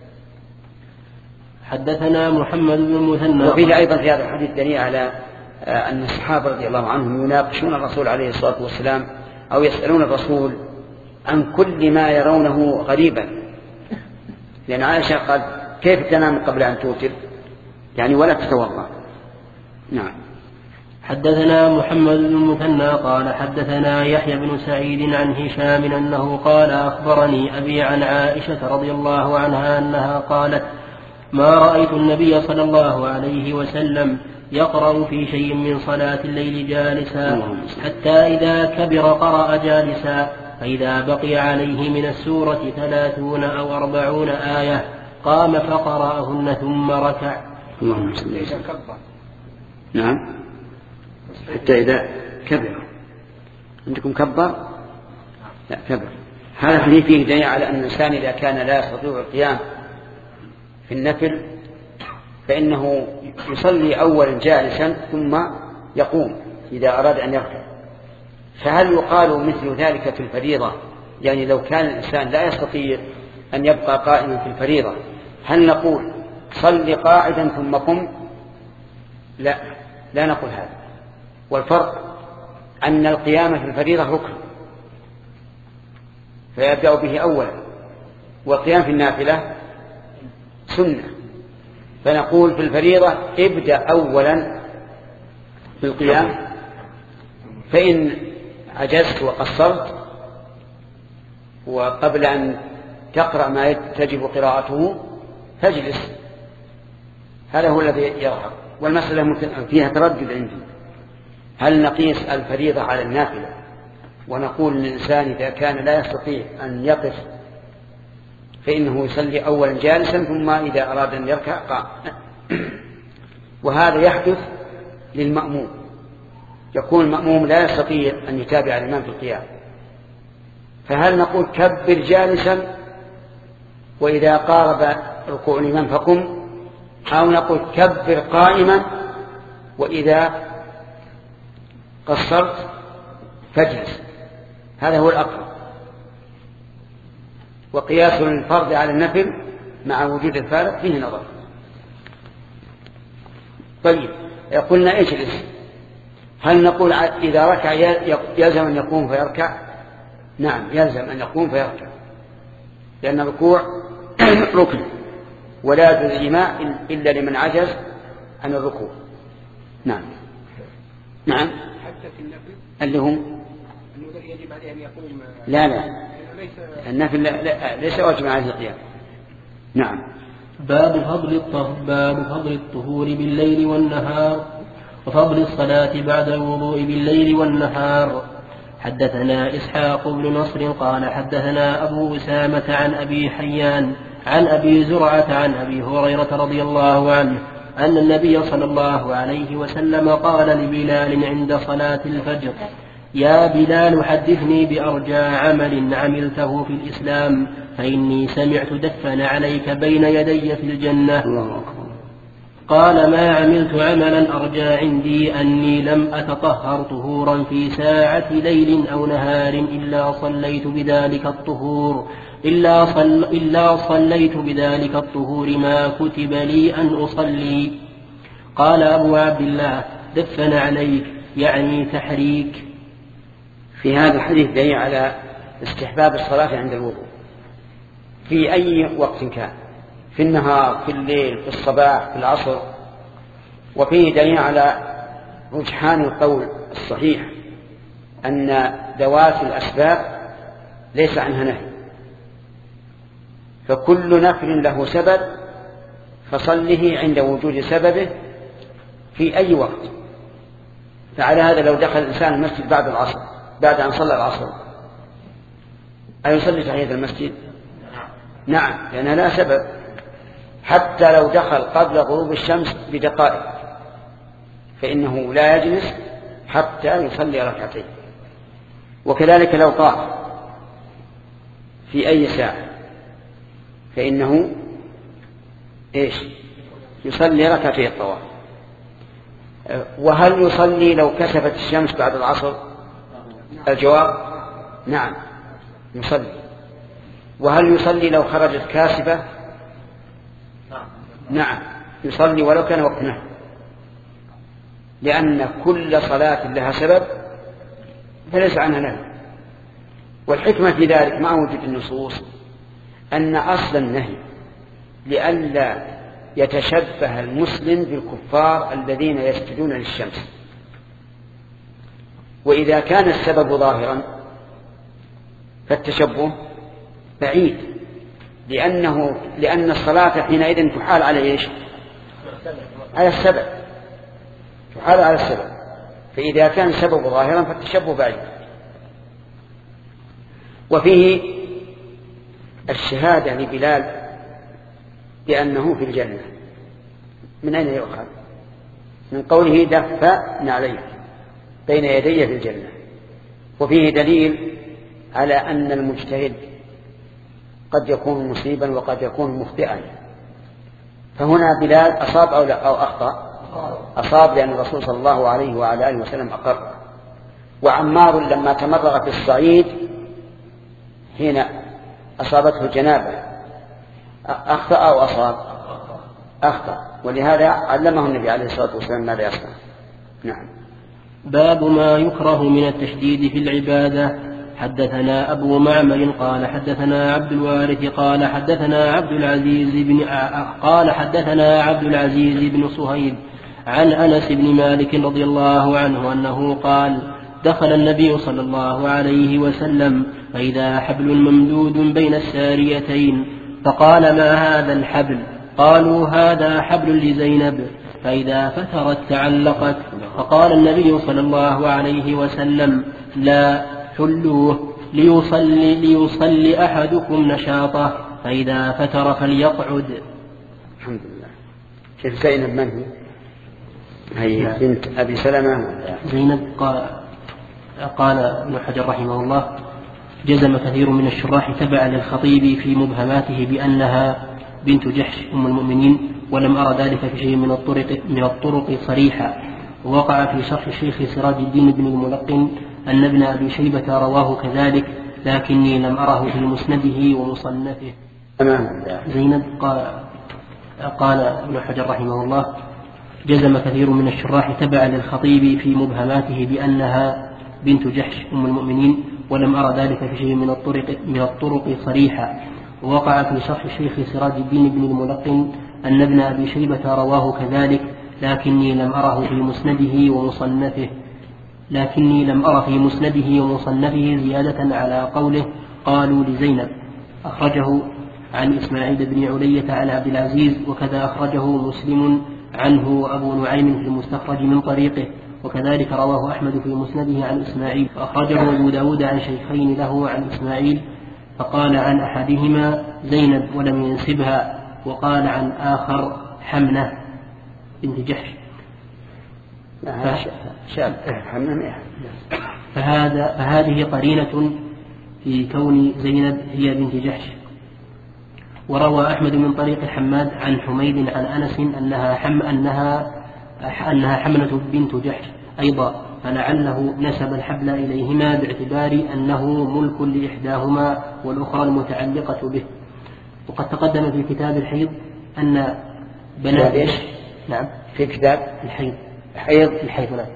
حدثنا محمد بن المثنى. وفيه أيضا في هذا الحديث دليل على أن الصحابة رضي الله عنهم يناقشون الرسول عليه الصلاة والسلام أو يسألون الرسول عن كل ما يرونه غريبا، لأن عائشة قال كيف تنام قبل أن توتر؟ يعني ولا تتوضأ. نعم. حدثنا محمد بن المثنى قال حدثنا يحيى بن سعيد عن هشام أنه قال أخبرني أبي عن عائشة رضي الله عنها أنها قالت ما رأيت النبي صلى الله عليه وسلم يقرأ في شيء من صلاة الليل جالسا حتى إذا كبر قرأ جالسا، فإذا بقي عليه من السورة ثلاثون أو أربعون آية قام فقرأهن ثم ركع. اللهم صل وسلم. نعم. حتى إذا كبر. عندكم كبر؟ لا كبر. هذا الحديث فيه دليل على أن الإنسان إذا كان لا يستطيع القيام في النفل فإنه يصلي أولا جالسا ثم يقوم إذا أراد أن يركع. فهل يقال مثل ذلك في الفريضة؟ يعني لو كان الإنسان لا يستطيع أن يبقى قائما في الفريضة هل نقول صل قاعدا ثم قم؟ لا، لا نقول هذا. والفرق أن القيام في الفريضة ركن فيبدأ به أولا، والقيام في النافلة سنة، فنقول في الفريضة ابدأ أولا في القيام، فإن عجزت وقصرت وقبل أن تقرأ ما تجب قراءته تجلس. هذا هو الذي يظهر. والمسألة فيها تردد عندي، هل نقيس الفريضة على النافلة ونقول للإنسان إذا كان لا يستطيع أن يقف فإنه يصلي أولا جالسا ثم إذا أراد أن يركع قام. وهذا يحدث للمأموم، يكون المأموم لا يستطيع أن يتابع الإمام في القيام، فهل نقول كبر جالسا وإذا قارب ركوع الإمام فقم، أو نقول كبر قائما وإذا قصرت فاجلس؟ هذا هو الأقرب. وقياس الفرض على النفل مع وجود الفارق فيه نظر. طيب قلنا اجلس، هل نقول إذا ركع يلزم أن يقوم فيركع؟ نعم يلزم أن يقوم فيركع، لأن الركوع ركن ولا يجوز الإيماء إلا لمن عجز عن الركوع. نعم نعم. حتى في النفل اللي هم يجب عليه أن يقوم. لا لا النفل لا لا ليس واجبا عليه القيام. نعم. باب فضل الطهور باب فضل الطهور بالليل والنهار وفضل الصلاة بعد الوضوء بالليل والنهار. حدثنا إسحاق بن نصر قال حدثنا أبو أسامة عن أبي حيان عن أبي زرعة عن أبي هريرة رضي الله عنه أن النبي صلى الله عليه وسلم قال لبلال عند صلاة الفجر يا بلال حدثني بأرجى عمل عملته في الإسلام فإني سمعت دفن عليك بين يدي في الجنة. قال ما عملت عملا أرجى عندي أني لم أتطهر طهورا في ساعة ليل أو نهار إلا صليت بذلك الطهور إلا, صل إلا صليت بذلك الطهور ما كتب لي أن أصلي. قال أبو عبد الله دفن عليك يعني تحريك. في هذا الحديث دليل على استحباب الصلاة عند الوضوء في أي وقت كان، في النهار في الليل في الصباح في العصر. وفيه دليل على رجحان القول الصحيح أن ذوات الأسباب ليس عنها نهي، فكل نفل له سبب فصله عند وجود سببه في أي وقت. فعلى هذا لو دخل الإنسان المسجد بعد العصر بعد أن صلى العصر أيصلي تحية المسجد؟ نعم، لأنها لا سبب، حتى لو دخل قبل غروب الشمس بدقائق فإنه لا يجلس حتى يصلي ركعتين. وكذلك لو طاف في أي ساعة فإنه إيش؟ يصلي ركعتي الطواف. وهل يصلي لو كسفت الشمس بعد العصر؟ الجواب نعم يصلي. وهل يصلي لو خرجت كاسفة؟ نعم يصلي ولو كان وقت نهي، لأن كل صلاة لها سبب فليس عنها نهي. والحكمة في ذلك مع وجود النصوص أن أصل النهي لئلا يتشبه المسلم بالكفار الذين يسجدون للشمس. وإذا كان السبب ظاهرا فالتشبه بعيد، لأنه لأن الصلاة حينئذ تحال على إيش؟ على السبب، تحال على السبب. فإذا كان السبب ظاهرا فالتشبه بعيد. وفيه الشهادة لبلال بأنه في الجنة. من أين يؤخذ؟ من قوله دف نعليك بين يدي في الجنة. وفيه دليل على أن المجتهد قد يكون مصيبا وقد يكون مخطئا. فهنا بلال أصاب أو, لا أو أخطأ؟ أصاب، لأن الرسول صلى الله عليه وعلى آله وسلم أقر. وعمار لما تمرغ في الصعيد حين أصابته الجنابة أخطأ أو أصاب؟ أخطأ، ولهذا علمه النبي عليه الصلاة والسلام ماذا يصنع. نعم. باب ما يكره من التشديد في العبادة. حدثنا أبو معمر قال حدثنا عبد الوارث قال حدثنا عبد العزيز بن قال حدثنا عبد العزيز بن صهيب عن أنس بن مالك رضي الله عنه أنه قال: دخل النبي صلى الله عليه وسلم فإذا حبل ممدود بين الساريتين، فقال: ما هذا الحبل؟ قالوا: هذا حبل لزينب، فإذا فترت تعلقت. فقال النبي صلى الله عليه وسلم: لا، حلوه ليصلي, ليصلي أحدكم نشاطه، فإذا فتر فليقعد. الحمد لله. كيف زينب من هي؟ هي بنت أبي سلمة. زينب قال, قال ابن حجر رحمه الله: جزم كثير من الشراح تبعا للخطيب في مبهماته بأنها بنت جحش أم المؤمنين، ولم أرى ذلك في شيء من الطرق, من الطرق صريحة. ووقع في شرح الشيخ سراج الدين بن الملقن أن ابن أبي شيبة رواه كذلك، لكني لم أره في مسنده ومصنفه. زينب قال, قال ابن حجر رحمه الله: جزم كثير من الشراح تبعا للخطيب في مبهماته بأنها بنت جحش أم المؤمنين، ولم أرى ذلك في شيء من الطرق, من الطرق صريحة. ووقع في شرح الشيخ سراج الدين بن الملقن أن ابن أبي شيبة رواه كذلك، لكني لم أره في مسنده ومصنفه لكني لم أر في مسنده ومصنفه زيادة على قوله قالوا لزينب. أخرجه عن إسماعيل بن علية عن عبد العزيز، وكذا أخرجه مسلم عنه وأبو نعيم في المستخرج من طريقه، وكذلك رواه أحمد في مسنده عن إسماعيل. وأخرجه أبو داود عن شيخين له عن إسماعيل، فقال عن أحدهما زينب ولم ينسبها، وقال عن آخر حمنة بنت جحش. فهذا فهذه قرينة في كون زينب هي بنت جحش. وروى أحمد من طريق حماد عن حميد عن أنس أنها حم أنها أنها حملة بنت جحش أيضا، فلعله نسب الحبل إليهما باعتبار أنه ملك لإحداهما والأخرى المتعلقة به. وقد تقدم في كتاب الحيض أن بنات إيش؟ نعم في كتاب الحيض الحيض الحيض نعم.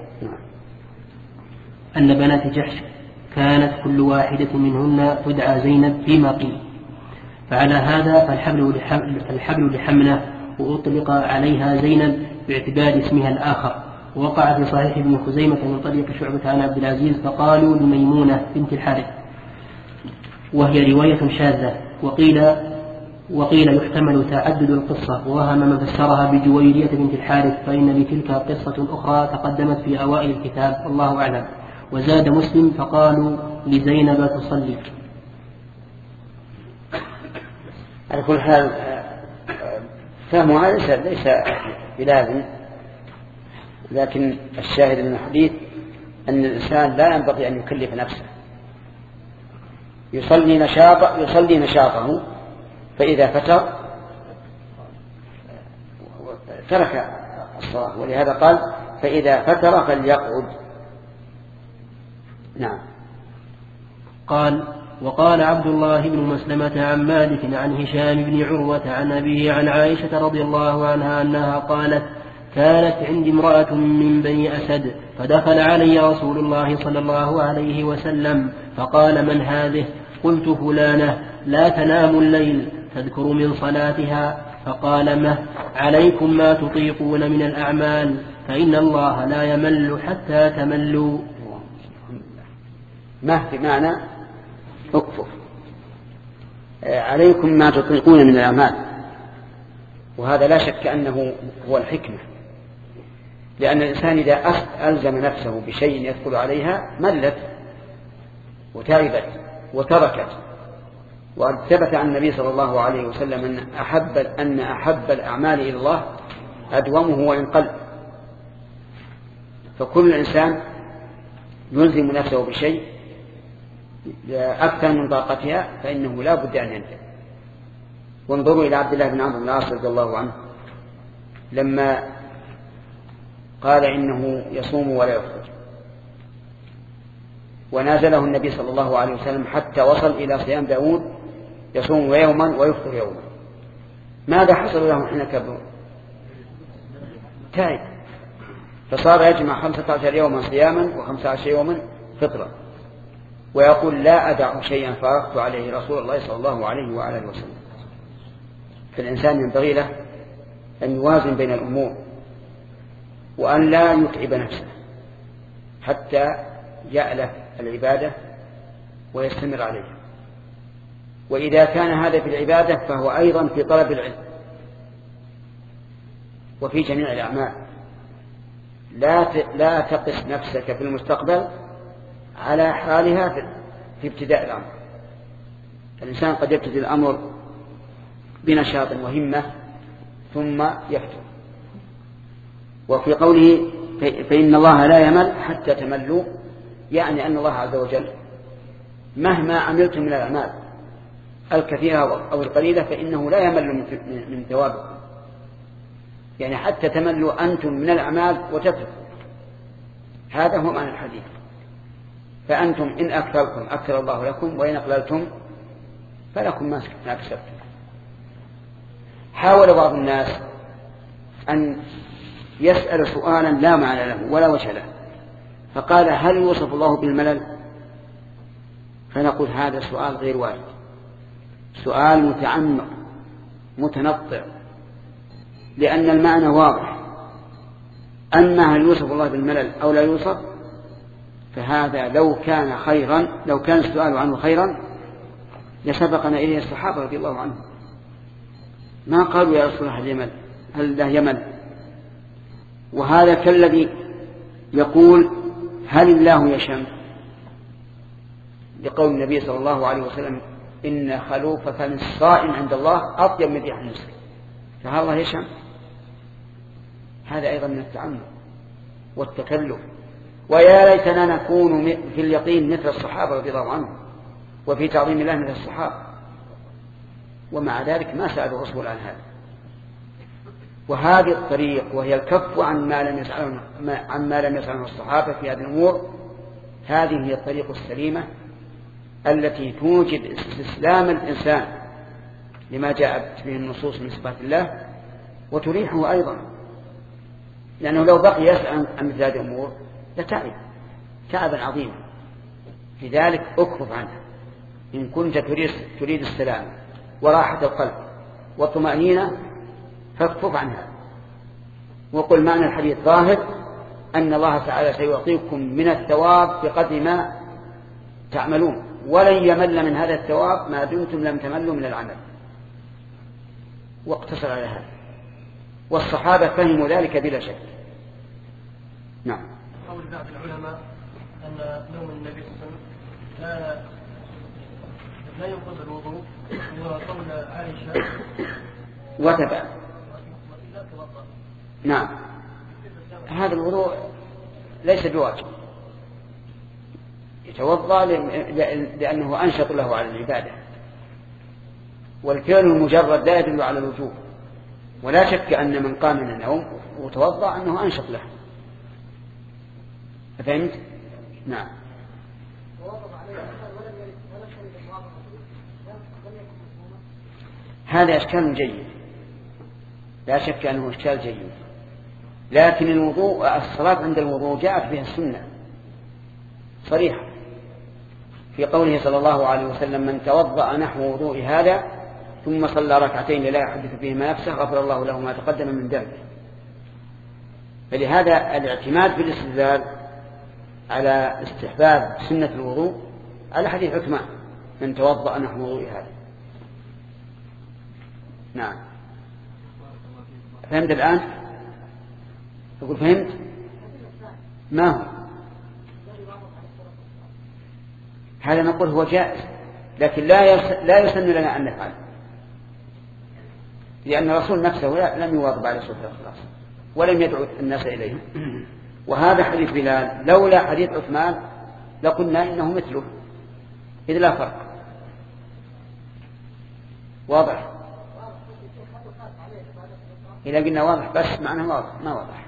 أن بنات جحش كانت كل واحدة منهن تدعى زينب فيما قيل. فعلى هذا فالحبل الحبل لحمنة، وأطلق عليها زينب باعتبار اسمها الآخر. ووقع في صحيح ابن خزيمة من طريق شعبة عن عبد العزيز فقالوا لميمونة بنت الحارث، وهي رواية شاذة. وقيل وقيل يحتمل تعدد القصة، ووهم من فسرها بجويرية بنت الحارث، فإن لتلك قصة أخرى تقدمت في أوائل الكتاب، والله أعلم. وزاد مسلم فقالوا لزينب تصلي. على كل حال فهمها ليس ليس بلازم، لكن الشاهد من الحديث أن الإنسان لا ينبغي أن يكلف نفسه، يصلي نشاط يصلي نشاطه، فإذا فتر ترك الصلاة، ولهذا قال فإذا فتر فليقعد. نعم. قال وقال عبد الله بن مسلمة عن مالك عن هشام بن عروة عن أبيه عن عائشة رضي الله عنها أنها قالت كانت عندي امرأة من بني أسد فدخل علي رسول الله صلى الله عليه وسلم فقال من هذه؟ قلت فلانة لا تنام الليل تذكر من صلاتها، فقال مه عليكم ما تطيقون من الأعمال فإن الله لا يمل حتى تملوا. مه بمعنى اكفر، عليكم ما تطيقون من الأعمال، وهذا لا شك أنه هو الحكمة، لأن الإنسان إذا ألزم نفسه بشيء يدخل عليها ملت وتعبت وتركت. وقد ثبت عن النبي صلى الله عليه وسلم أن أحب, أن أحب الأعمال إلى الله أدومه وإن قل. فكل إنسان يلزم نفسه بشيء أكثر من طاقتها فإنه لا بد أن ينتهي. وانظروا إلى عبد الله بن عمرو بن العاص رضي الله عنه لما قال إنه يصوم ولا يفطر، ونازله النبي صلى الله عليه وسلم حتى وصل إلى صيام داود يصوم يوما ويفطر يوما. ماذا حصل له حين كبر؟ تعب، فصار يجمع خمسة عشر يوما صياما وخمسة عشر يوما فطرا، ويقول لا أدع شيئا فارقت عليه رسول الله صلى الله عليه وآله وسلم. فالإنسان ينبغي له أن يوازن بين الأمور وأن لا يتعب نفسه حتى يألف العبادة ويستمر عليها. وإذا كان هذا في العبادة فهو أيضا في طلب العلم وفي جميع الأعمال. لا لا تقس نفسك في المستقبل على حالها في ابتداء الأمر. الإنسان قد يبتدئ الأمر بنشاط وهمة ثم يفتر. وفي قوله فإن الله لا يمل حتى تملوا، يعني أن الله عز وجل مهما عملتم من الأعمال الكثيرة أو القليلة فإنه لا يمل من ثوابكم، يعني حتى تملوا أنتم من الأعمال وتتركوا. هذا هو معنى الحديث. فأنتم إن أكثرتم أكثر الله لكم، وإن أقللتم فلكم ما كسبتم. حاول بعض الناس أن يسأل سؤالا لا معنى له ولا وجه له، فقال هل يوصف الله بالملل؟ فنقول هذا سؤال غير وارد، سؤال متعمق متنطع، لأن المعنى واضح. أما هل يوصف الله بالملل أو لا يوصف فهذا لو كان خيرا، لو كان السؤال عنه خيرا لسبقنا إليه الصحابة رضي الله عنهم، ما قالوا يا رسول الله هل يمل هل لا يمل. وهذا كالذي يقول هل الله يشم، لقول النبي صلى الله عليه وسلم إن خلوفة الصائم عند الله أطيب من ريح المسك، فهل الله يشم؟ هذا أيضا من التعمق والتكلف. ويا ليتنا نكون في اليقين مثل الصحابة رضي الله عنهم وفي تعظيم الله مثل الصحابة، ومع ذلك ما سألوا الرسول عن هذا. وهذه الطريق وهي الكف عن ما لم يسأله عن ما لم يسأله الصحابة في هذه الأمور، هذه هي الطريق السليمة التي توجب استسلام الإنسان لما جاءت به النصوص من صفات الله وتريحه أيضا، لأنه لو بقي يسأل عن مثل هذه الأمور لتعب تعبا عظيما. لذلك اكفف عنها إن كنت تريد السلام وراحة القلب والطمأنينة، فاكفف عنها. وقل معنى الحديث ظاهر أن الله تعالى سيعطيكم من الثواب بقدر ما تعملون، ولن يمل من هذا الثواب ما دمتم لم تملوا من العمل. واقتصر على هذا، والصحابة فهموا ذلك بلا شك. نعم. قول بعض العلماء أن نوم النبي صلى الله عليه وسلم لا لا ينقض الوضوء وقول عائشة وتبع. نعم هذا الوضوء ليس بواجب، يتوضأ لأنه أنشط له على العبادة، والفعل المجرد لا يدل على الوجوب، ولا شك أن من قام من النوم وتوضأ أنه أنشط له. فهمت؟ نعم. هذا إشكال جيد، لا شك أنه إشكال جيد، لكن الوضوء الصلاة عند الوضوء جاءت بها السنة صريحة في قوله صلى الله عليه وسلم: من توضأ نحو وضوء هذا ثم صلى ركعتين لا يحدث فيهما نفسه غفر الله له ما تقدم من ذنبه. فلهذا الاعتماد بالاستدلال على استحباب سنة الوضوء على حديث عثمان: من توضأ نحو وضوء هذا. نعم. فهمت الآن؟ أقول فهمت؟ ما هو؟ هذا نقول هو جائز، لكن لا لا يسن لنا أن نفعل، لأن الرسول نفسه لم يواظب على سورة الإخلاص ولم يدعو الناس إليه. وهذا حديث بلال لولا حديث عثمان لقلنا إنه مثله، إذ لا فرق. واضح؟ إذا قلنا واضح بس معناه واضح ما واضح.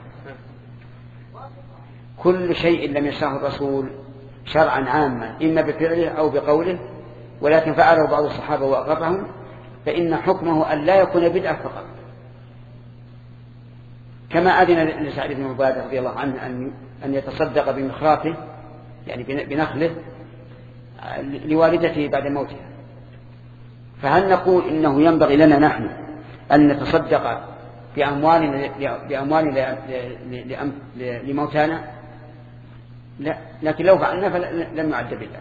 كل شيء لم يشرعه الرسول شرعا عاما إما بفعله أو بقوله، ولكن فعله بعض الصحابة وأقرهم، فإن حكمه أن لا يكون بدعة فقط. كما أذن لسعيد بن عبادة رضي الله عنه أن يتصدق بمخراته يعني بنخله لوالدته بعد موتها. فهل نقول إنه ينبغي لنا نحن أن نتصدق بأموالنا بأموالنا لموتانا؟ لا، لكن لو فعلنا فلن نعد بدعة.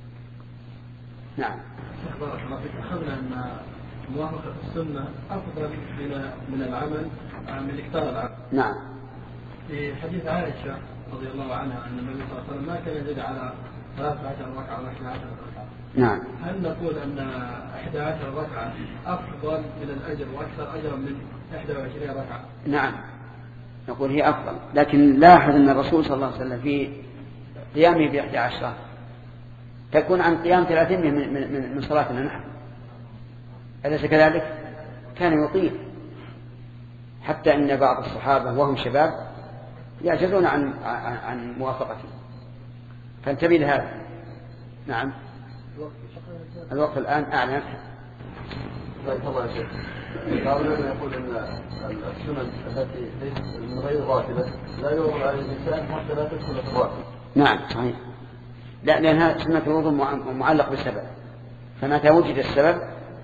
نعم. بارك الله فيك. أخذنا أن موافقة السنة أفضل من العمل من إكثار العمل. نعم. في حديث عائشة رضي الله عنها أن النبي صلى الله عليه وسلم ما كان يزيد على ثلاثة عشر ركعة ولا اثنا عشر ركعة. نعم. هل نقول أن إحدى عشر ركعة أفضل من الأجر وأكثر أجرا من إحدى وعشرين ركعة؟ نعم نقول هي أفضل، لكن لاحظ أن الرسول صلى الله عليه وسلم في قيامه بإحدى عشرة تكون عن قيام ثلاثين من, من, من صلاتنا نحن، أليس كذلك؟ كان يطيل حتى أن بعض الصحابة وهم شباب يعجزون عن, عن, عن موافقته، فانتبه لهذا. نعم. الوقت الآن أعلن. الله يا شيخ. قالوا يقول أن السنن التي ليست من غير راتبة لا يوضع على الإنسان حتى لا تدخل في الراتب. نعم صحيح. لا، لأنها سنة الوضوء معلق بالسبب، فمتى وجد السبب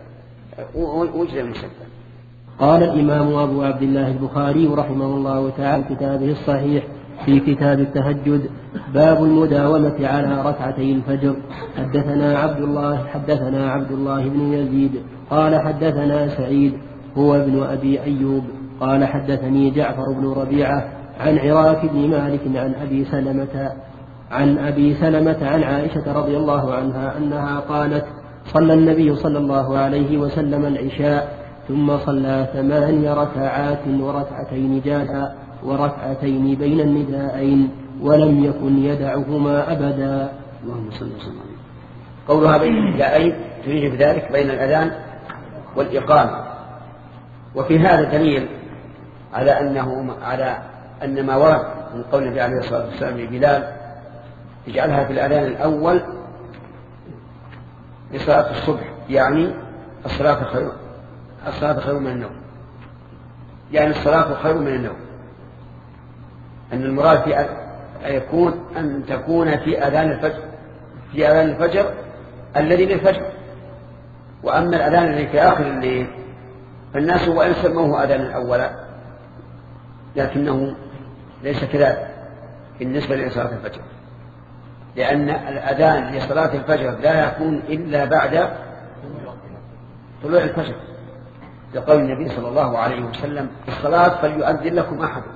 وجد المسبب. قال الإمام أبو عبد الله البخاري رحمه الله تعالى في كتابه الصحيح في كتاب التهجد: باب المداومة على ركعتي الفجر. حدثنا عبد الله حدثنا عبد الله بن يزيد قال حدثنا سعيد هو ابن أبي أيوب قال حدثني جعفر بن ربيعة عن عراك بن مالك عن أبي سلمة عن أبي سلمة عن عائشة رضي الله عنها أنها قالت: صلى النبي صلى الله عليه وسلم العشاء ثم صلى ثماني ركعات وركعتين جالسا وركعتين بين النداءين ولم يكن يدعهما أبدا. اللهم صل وسلم. قولها بين النداءين تريد بذلك بين الأذان والإقامة. وفي هذا دليل على أنه على أن ما ورد من قول النبي عليه الصلاة والسلام لبلال: اجعلها في الأذان الأول لصلاة الصبح، يعني الصلاة خير الصلاة خير من النوم، يعني الصلاة خير من النوم. أن المراد في أن يكون أن تكون في أذان الفجر في أذان الفجر الذي للفجر. وأما الأذان الذي في آخر الليل فالناس وإن سموه أذانا أولا لكنه ليس كذلك بالنسبة لصلاة الفجر، لأن الأذان لصلاة الفجر لا يكون إلا بعد طلوع الفجر، لقول النبي صلى الله عليه وسلم: الصلاة فليؤذن لكم أحدكم.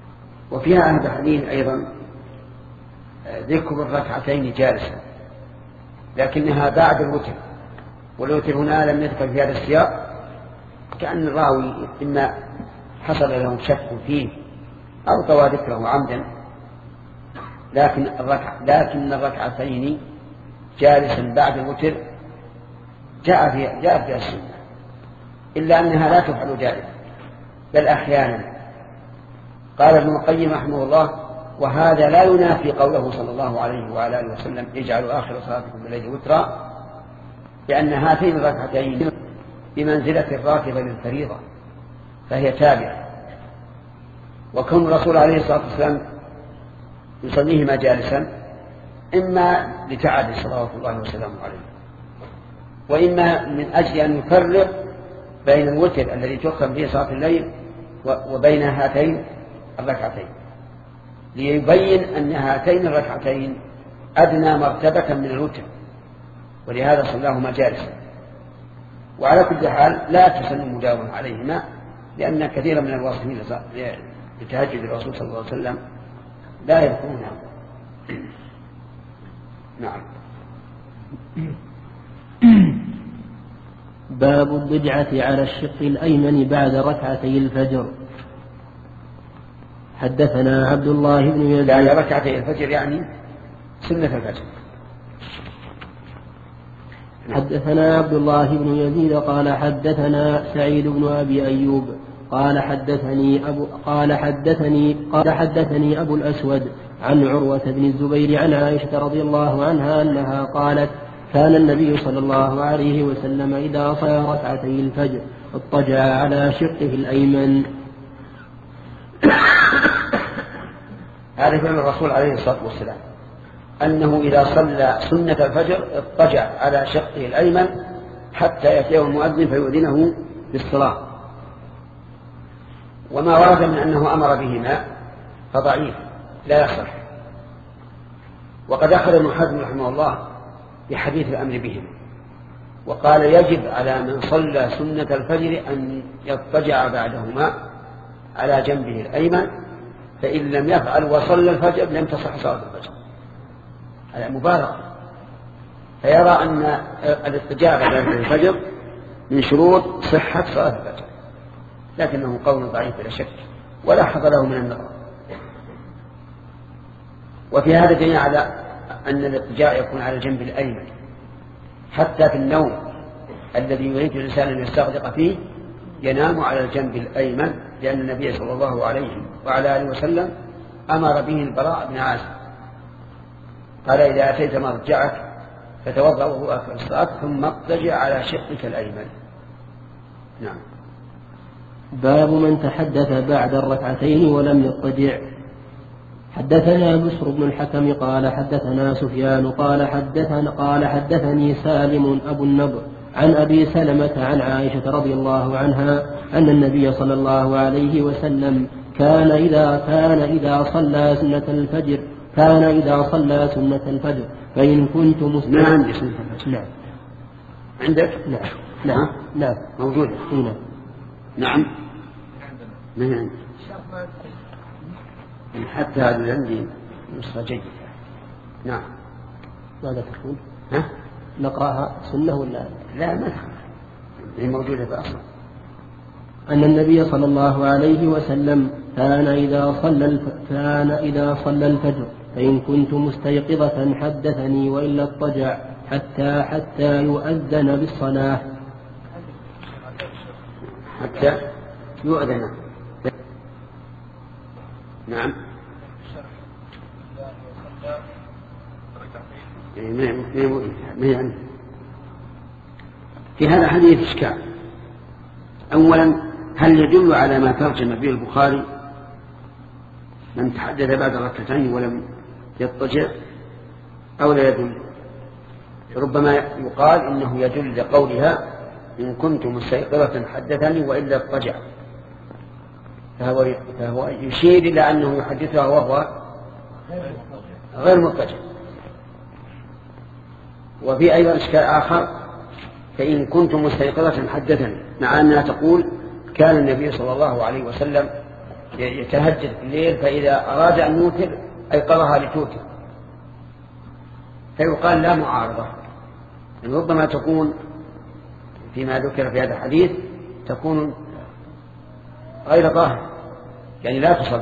وفيها هذا الحديث أيضا ذكر الركعتين جالسا، لكنها بعد الوتر، والوتر هنا لم يذكر في هذا السياق، كأن الراوي إما حصل له شك فيه أو طوى ذكره عمدا، لكن الركع لكن الركعتين جالسا بعد الوتر جاء في جاء في السنة، إلا أنها لا تفعل دائما بل أحيانا. قال ابن القيم رحمه الله: وهذا لا ينافي قوله صلى الله عليه وعلى آله وسلم: اجعلوا آخر صلاتكم بالليل وترا، لأن هاتين الركعتين بمنزلة الراتبة للفريضة، فهي تابعة. وكون الرسول عليه الصلاة والسلام يصليهما جالسا إما لتعب صلوات الله وسلامه عليه، وإما من أجل أن يفرق بين الوتر الذي تختم فيه صلاة الليل وبين هاتين الركعتين، ليبين أن هاتين الركعتين أدنى مرتبة من الوتر، ولهذا صلاهما جالسا. وعلى كل حال لا تسن المداومة عليهما، لأن كثيرا من الواصلين لتهجد الرسول صلى الله عليه وسلم لا يذكرونها. نعم. باب الضجعة على الشق الأيمن بعد ركعتي الفجر. حدثنا عبد الله بن يزيد. بعد ركعتي الفجر يعني سنة الفجر. حدثنا عبد الله بن يزيد قال حدثنا سعيد بن أبي أيوب قال حدثني أبو قال حدثني قال حدثني أبو الأسود عن عروة بن الزبير عن عائشة رضي الله عنها أنها قالت: كان النبي صلى الله عليه وسلم إذا صلى ركعتي الفجر اضطجع على شقه الأيمن. هذا فعل الرسول عليه الصلاة والسلام، أنه إذا صلى سنة الفجر اضطجع على شقه الأيمن حتى يأتيه المؤذن فيؤذنه بالصلاة. وما ورد من أنه أمر بهما فضعيف لا يصح. وقد أخذ ابن حزم رحمه الله بحديث الأمر بهم، وقال: يجب على من صلى سنة الفجر أن يضطجع بعدهما على جنبه الأيمن، فإن لم يفعل وصلى الفجر لم تصح صلاة الفجر. هذا مبالغة. فيرى أن الاضطجاع بعد الفجر من شروط صحة صلاة الفجر، لكنه قول ضعيف لا شك ولا حظ له من النظر. وفي هذا دليل على أن الاضطجاع يكون على الجنب الأيمن حتى في النوم الذي يريد الإنسان أن يستغرق فيه ينام على الجنب الأيمن، لأن النبي صلى الله عليه وعلى آله وسلم أمر به البراء بن عازب، قال: إذا أتيت مرجعك فتوضأ وهو آخر الصلاة ثم اضطجع على شقك الأيمن. نعم. باب من تحدث بعد الركعتين ولم يضطجع. حدثنا بشر بن الحكم قال حدثنا سفيان قال حدثنا قال حدثني سالم أبو النضر عن أبي سلمة عن عائشة رضي الله عنها أن النبي صلى الله عليه وسلم كان إذا كان إذا صلى سنة الفجر كان إذا صلى سنة الفجر فإن كنت مسلما. ما عندي سنة الفجر. نعم. عندك؟ نعم. نعم. نعم. موجودة. نعم. نعم. ما عندي. حتى هذا عندي نسخة جيدة. نعم. ماذا تقول؟ ها؟ نقرأها سنة ولا لا؟ ما هي موجودة بأصلا. أن النبي صلى الله عليه وسلم كان إذا صلى الف... كان إذا صلى الفجر فإن كنت مستيقظة حدثني وإلا اضطجع حتى حتى يؤذن بالصلاة. حتى يؤذن. نعم. في هذا حديث إشكال. أولا، هل يدل على ما ترجم به البخاري من تحدث بعد ركعتين ولم يضطجع أو لا يدل؟ ربما يقال إنه يدل لقولها إن كنت مستيقظة حدثني وإلا اضطجع، فهو, فهو يشير إلى أنه يحدثها وهو غير مضطجع. وفي أيضا إشكال آخر: فإن كنت مستيقظة حدثني، مع أنها تقول كان النبي صلى الله عليه وسلم يتهجد في الليل فإذا أراد أن يوتر أيقظها لتوتر، فيقال لا معارضة يعني ربما تكون فيما ذكر في هذا الحديث تكون غير ظاهر، يعني لا تصل،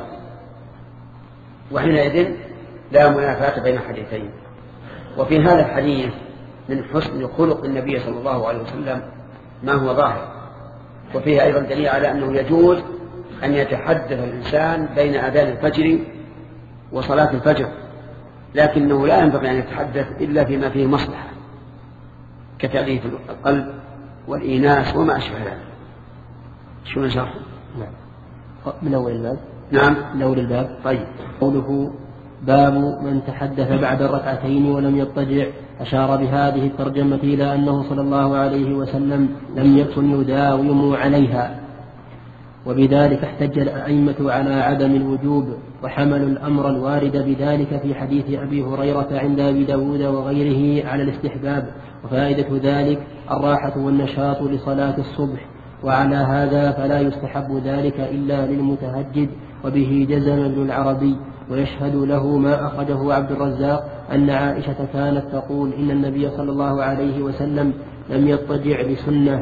وحينئذ لا منافاة بين الحديثين. وفي هذا الحديث من حسن خلق النبي صلى الله عليه وسلم ما هو ظاهر، وفيه أيضا دليل على أنه يجوز أن يتحدث الإنسان بين أذان الفجر وصلاة الفجر، لكنه لا ينبغي أن يتحدث إلا فيما فيه مصلحة كتأليف القلب والإيناس وما أشبه ذلك. شو نشرح؟ نعم. من أول الباب. نعم من أول الباب. طيب. قوله باب من تحدث بعد الركعتين ولم يضطجع، أشار بهذه الترجمة إلى أنه صلى الله عليه وسلم لم يكن يداوم عليها، وبذلك احتج الأئمة على عدم الوجوب، وحملوا الأمر الوارد بذلك في حديث أبي هريرة عند أبي داود وغيره على الاستحباب، وفائدة ذلك الراحة والنشاط لصلاة الصبح، وعلى هذا فلا يستحب ذلك إلا للمتهجد. وبه جزم ابن العربي، ويشهد له ما أخرجه عبد الرزاق أن عائشة كانت تقول إن النبي صلى الله عليه وسلم لم يضطجع لسنة،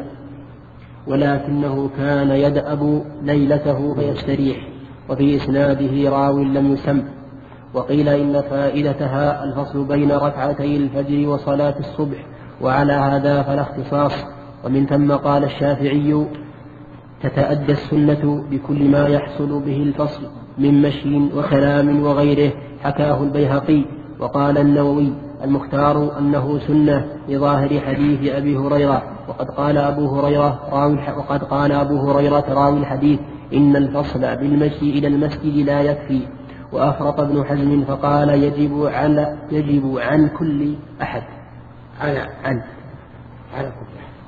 ولكنه كان يدأب ليلته فيستريح. وفي إسناده راو لم يسم. وقيل إن فائدتها الفصل بين ركعتي الفجر وصلاة الصبح، وعلى هذا فلا اختصاص. ومن ثم قال الشافعي تتأدى السنة بكل ما يحصل به الفصل من مشي وكلام وغيره، حكاه البيهقي. وقال النووي المختار أنه سنة لظاهر حديث أبي هريرة، وقد قال أبو هريرة راوي وقد قال أبو هريرة راوي الحديث إن الفصل بالمشي إلى المسجد لا يكفي. وأفرط ابن حزم فقال يجب على يجب عن كل أحد على عن على كل أحد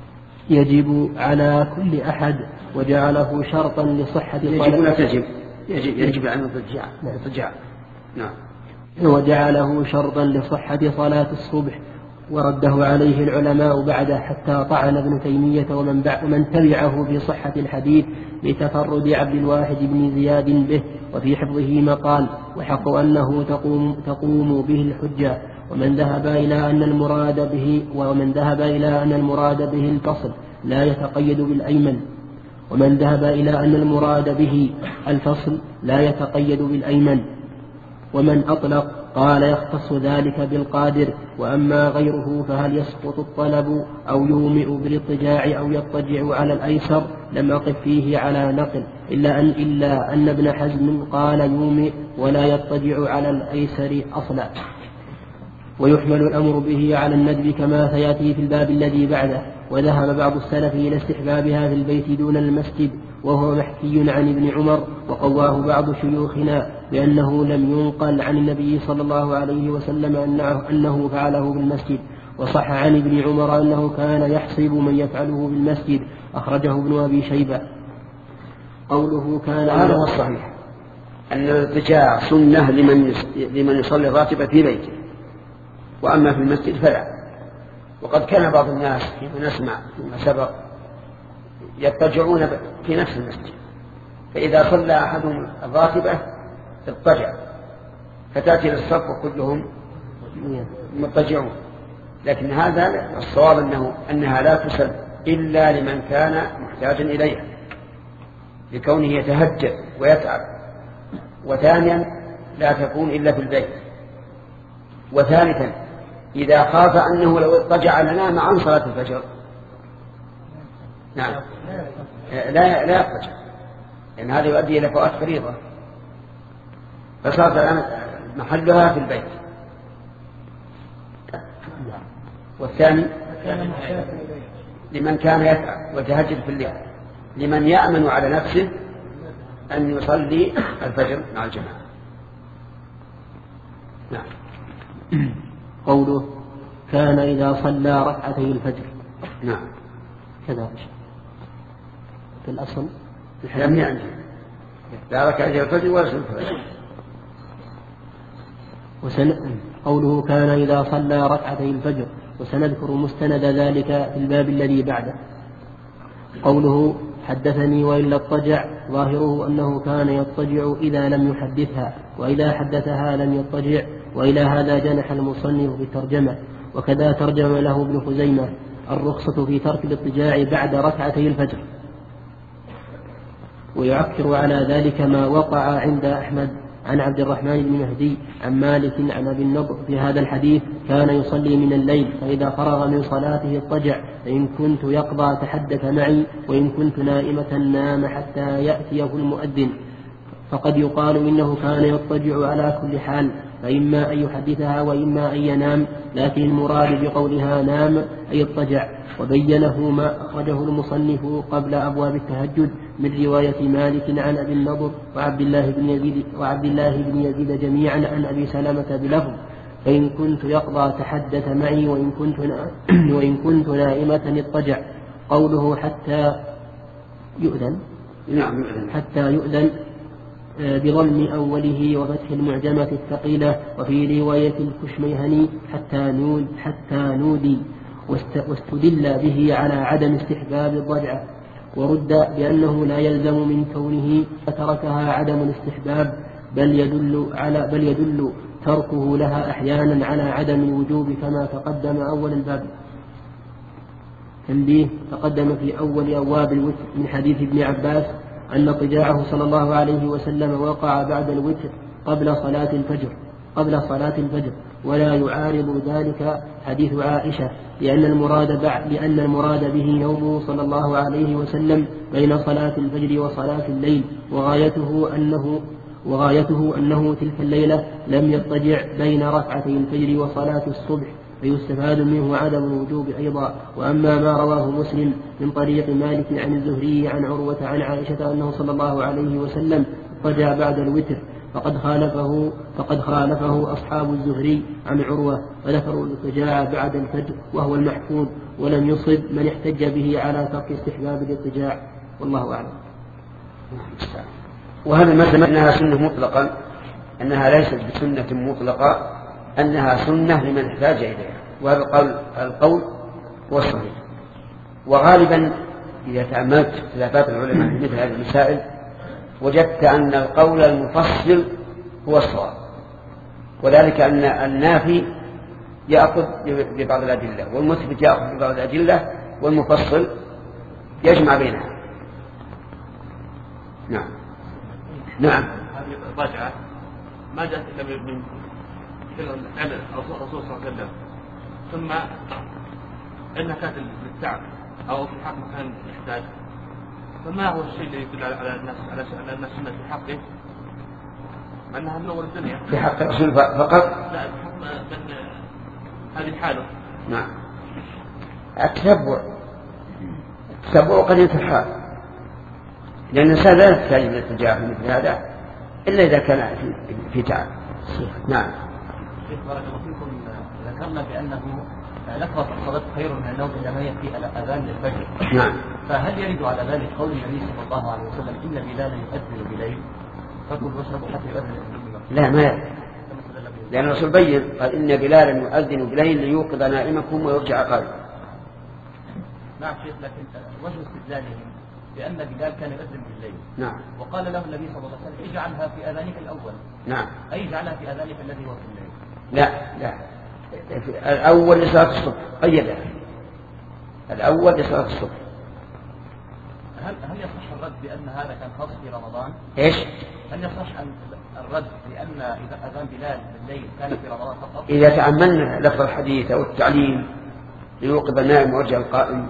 يجب على كل أحد، وجعله شرطا لصحة يجب لا تجب يجب, يجب أن يضجع يضجع نعم وجعله شرطا لصحة صلاة الصبح، ورده عليه العلماء بعد حتى طعن ابن تيمية ومن, ومن تبعه في صحة الحديث لتفرد عبد الواحد بن زياد به، وفي حفظه مقال، وحق أنه تقوم, تقوم به الحجة. ومن ذهب إلى أن المراد به ومن ذهب إلى أن المراد به الفصل لا يتقيد بالأيمن ومن ذهب إلى أن المراد به الفصل لا يتقيد بالأيمن ومن أطلق قال يختص ذلك بالقادر. وأما غيره فهل يسقط الطلب أو يومئ بالاضطجاع أو يضطجع على الأيسر لم أقف فيه على نقل، إلا أن, إلا أن ابن حزم قال يومئ ولا يضطجع على الأيسر أصلا. ويحمل الأمر به على الندب كما سيأتي في الباب الذي بعده. وذهب بعض السلف إلى استحبابها في البيت دون المسجد، وهو محكي عن ابن عمر، وقواه بعض شيوخنا بأنه لم ينقل عن النبي صلى الله عليه وسلم أنه فعله بالمسجد. وصح عن ابن عمر أنه كان يحسب من يفعله بالمسجد، أخرجه ابن أبي شيبة. قوله كان هذا هو الصحيح أن الاضطجاع سنة لمن لمن يصلي الراتبة في بيته، وأما في المسجد فلا. وقد كان بعض الناس فيما نسمع فيما سبق يضطجعون في نفس المسجد، فإذا صلى أحدهم الراتبة اضطجع، فتأتي للصف وكلهم مضطجعون. لكن هذا الصواب أنه أنها لا تسل إلا لمن كان محتاجا إليها لكونه يتهجد ويتعب. وثانيا لا تكون إلا في البيت. وثالثا إذا خاف أنه لو اضطجع لنام عن صلاة الفجر نعم لا لا يضطجع، لأن هذا يؤدي إلى فوات فريضة، فصارت الآن محلها في البيت. والثاني لمن كان يتعب ويتهجد في الليل، لمن يأمن على نفسه أن يصلي الفجر مع الجماعة. نعم. قوله كان إذا صلى ركعتي الفجر. نعم كذلك في الأصل لم يعني لا ركعتي الفجر ولا سنة الفجر. وسن... قوله كان إذا صلى ركعتي الفجر، وسنذكر مستند ذلك في الباب الذي بعده. قوله حدثني وإلا اضطجع، ظاهره أنه كان يضطجع إذا لم يحدثها، وإذا حدثها لم يضطجع، وإلى هذا جنح المصنف بالترجمة. وكذا ترجم له ابن خزيمة الرخصة في ترك الاضطجاع بعد ركعتي الفجر. ويعكر على ذلك ما وقع عند أحمد عن عبد الرحمن بن مهدي عن مالك عن أبي النضر في هذا الحديث: كان يصلي من الليل فإذا فرغ من صلاته اضطجع، فإن كنت يقضى تحدث معي، وإن كنت نائمة نام حتى يأتيه المؤذن. فقد يقال إنه كان يضطجع على كل حال، فإما أن يحدثها وإما أن ينام، لكن المراد بقولها نام أي اضطجع. وبينه ما أخرجه المصنف قبل أبواب التهجد من رواية مالك عن أبي النضر وعبد الله بن يزيد وعبد الله بن يزيد جميعا عن أبي سلمة بلفظ: فإن كنت يقضى تحدث معي، وإن كنت وإن كنت نائمة اضطجع. قوله حتى يؤذن نعم حتى يؤذن بضم أوله وفتح المعجمة الثقيلة. وفي رواية الكشميهني حتى نود حتى نودي، واستدل به على عدم استحباب الضجعة، ورد بأنه لا يلزم من كونه فتركها عدم الاستحباب، بل يدل على بل يدل تركه لها أحيانا على عدم الوجوب كما تقدم أول الباب. تنبيه: تقدم في أول أبواب الوتر من حديث ابن عباس أن اضطجاعه صلى الله عليه وسلم وقع بعد الوتر قبل صلاة الفجر قبل صلاة الفجر ولا يعارض ذلك حديث عائشة، لأن المراد بعد لأن المراد به نومه صلى الله عليه وسلم بين صلاة الفجر وصلاة الليل، وغايته أنه وغايته أنه تلك الليلة لم يضطجع بين ركعتي الفجر وصلاة الصبح، فيستفاد منه عدم الوجوب أيضا. وأما ما رواه مسلم من طريق مالك عن الزهري عن عروة عن عائشة أنه صلى الله عليه وسلم اضطجع بعد الوتر فقد خالفه فقد خالفه أصحاب الزهري عن عروة، فذكروا الاضطجاع بعد الفجر وهو المحفوظ، ولم يصب من احتج به على ترك استحباب الاضطجاع، والله أعلم. وهذا مثل أنها سنة مطلقا، أنها ليست بسنة مطلقة، أنها سنة لمن احتاج إليها، وهذا القول القول هو الصحيح. وغالبا إذا تأملت خلافات العلماء في مثل هذه المسائل وجدت أن القول المفصل هو الصواب، وذلك أن النافي يأخذ ببعض الأدلة والمثبت يأخذ ببعض الأدلة والمفصل يجمع بينها. نعم نعم هذه الرجعة ما جاءت إلا من فعل الرسول صلى الله عليه وسلم، ثم إنها كانت للتعب أو في حق مكان يحتاج، فما هو الشيء اللي يدل على الناس على أن السنة في حقه مع أنها من أول الدنيا في حق الرسول فقط؟ لا، في حق من هذه حاله. نعم، التتبع التتبع قد يتحال، لأن الإنسان لا يحتاج إلى الاتجاه في مثل هذا إلا إذا كان في, في تعب. نعم. شيخ بارك الله فيكم، ذكرنا بأنه لفظ الصلاة خير من النوم إنما هي في الأذان للفجر. نعم. فهل يرد على ذلك قول النبي صلى الله عليه وسلم إن بلالا يؤذن بليل فكلوا واشربوا حتى يؤذن؟ لا، ما يرد، لأن الرسول بين قال إن بلالا يؤذن بليل ليوقظ نائمكم ويرجع قائما. نعم شيخ، لكن وجه استدلالهم بأن بلال كان يؤذن بالليل. نعم. وقال له النبي صلى الله عليه وسلم اجعلها في أذانك الأول. نعم. أي اجعلها في أذانك الذي هو في الليل. لا لا، الأول لصلاة الصبح قيدها، الأول لصلاة الصبح. هل هل يصح الرد بأن هذا كان خاص في رمضان؟ إيش؟ هل يصح أن الرد بأن إذا أذان بلال بالليل كان في رمضان فقط؟ إذا تأملنا لفظ الحديث أو التعليم ليوقظ النائم ويرجع القائم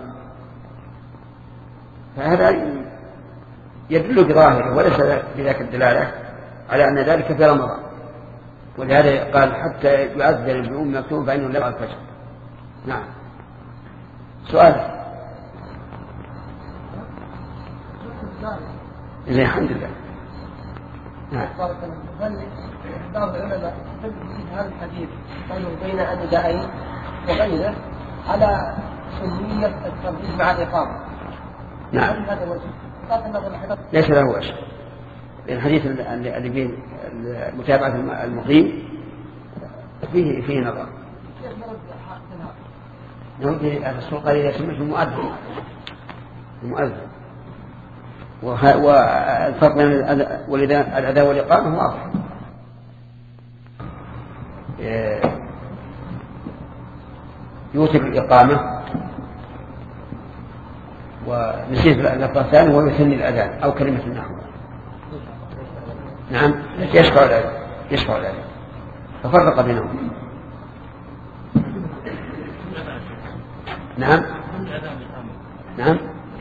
فهذا يدل بظاهره وليس بذاك الدلالة على أن ذلك في رمضان، ولهذا قال حتى يؤذن بأم مكتوم فإنه لا يرى الفجر. نعم. سؤال؟ زين، الحمد لله. نعم. هل بعض العلماء يحتج في هذا الحديث قالوا بين النداءين وغيره على سنية الترتيب مع الإقامة؟ نعم. ليس له وجه، لأن الحديث اللي فيه متابعة المقيم فيه فيه نظر. نقول الرسول قال إذا سمعت المؤذن المؤذن والفرق بين الأذان والإقامة واضح. يوتر الإقامة ونسيت اللفظ الثاني ويثني الأذان أو كلمة النحو. نعم يشفع الأذان يشفع الأذان ففرق بينهم. نعم نعم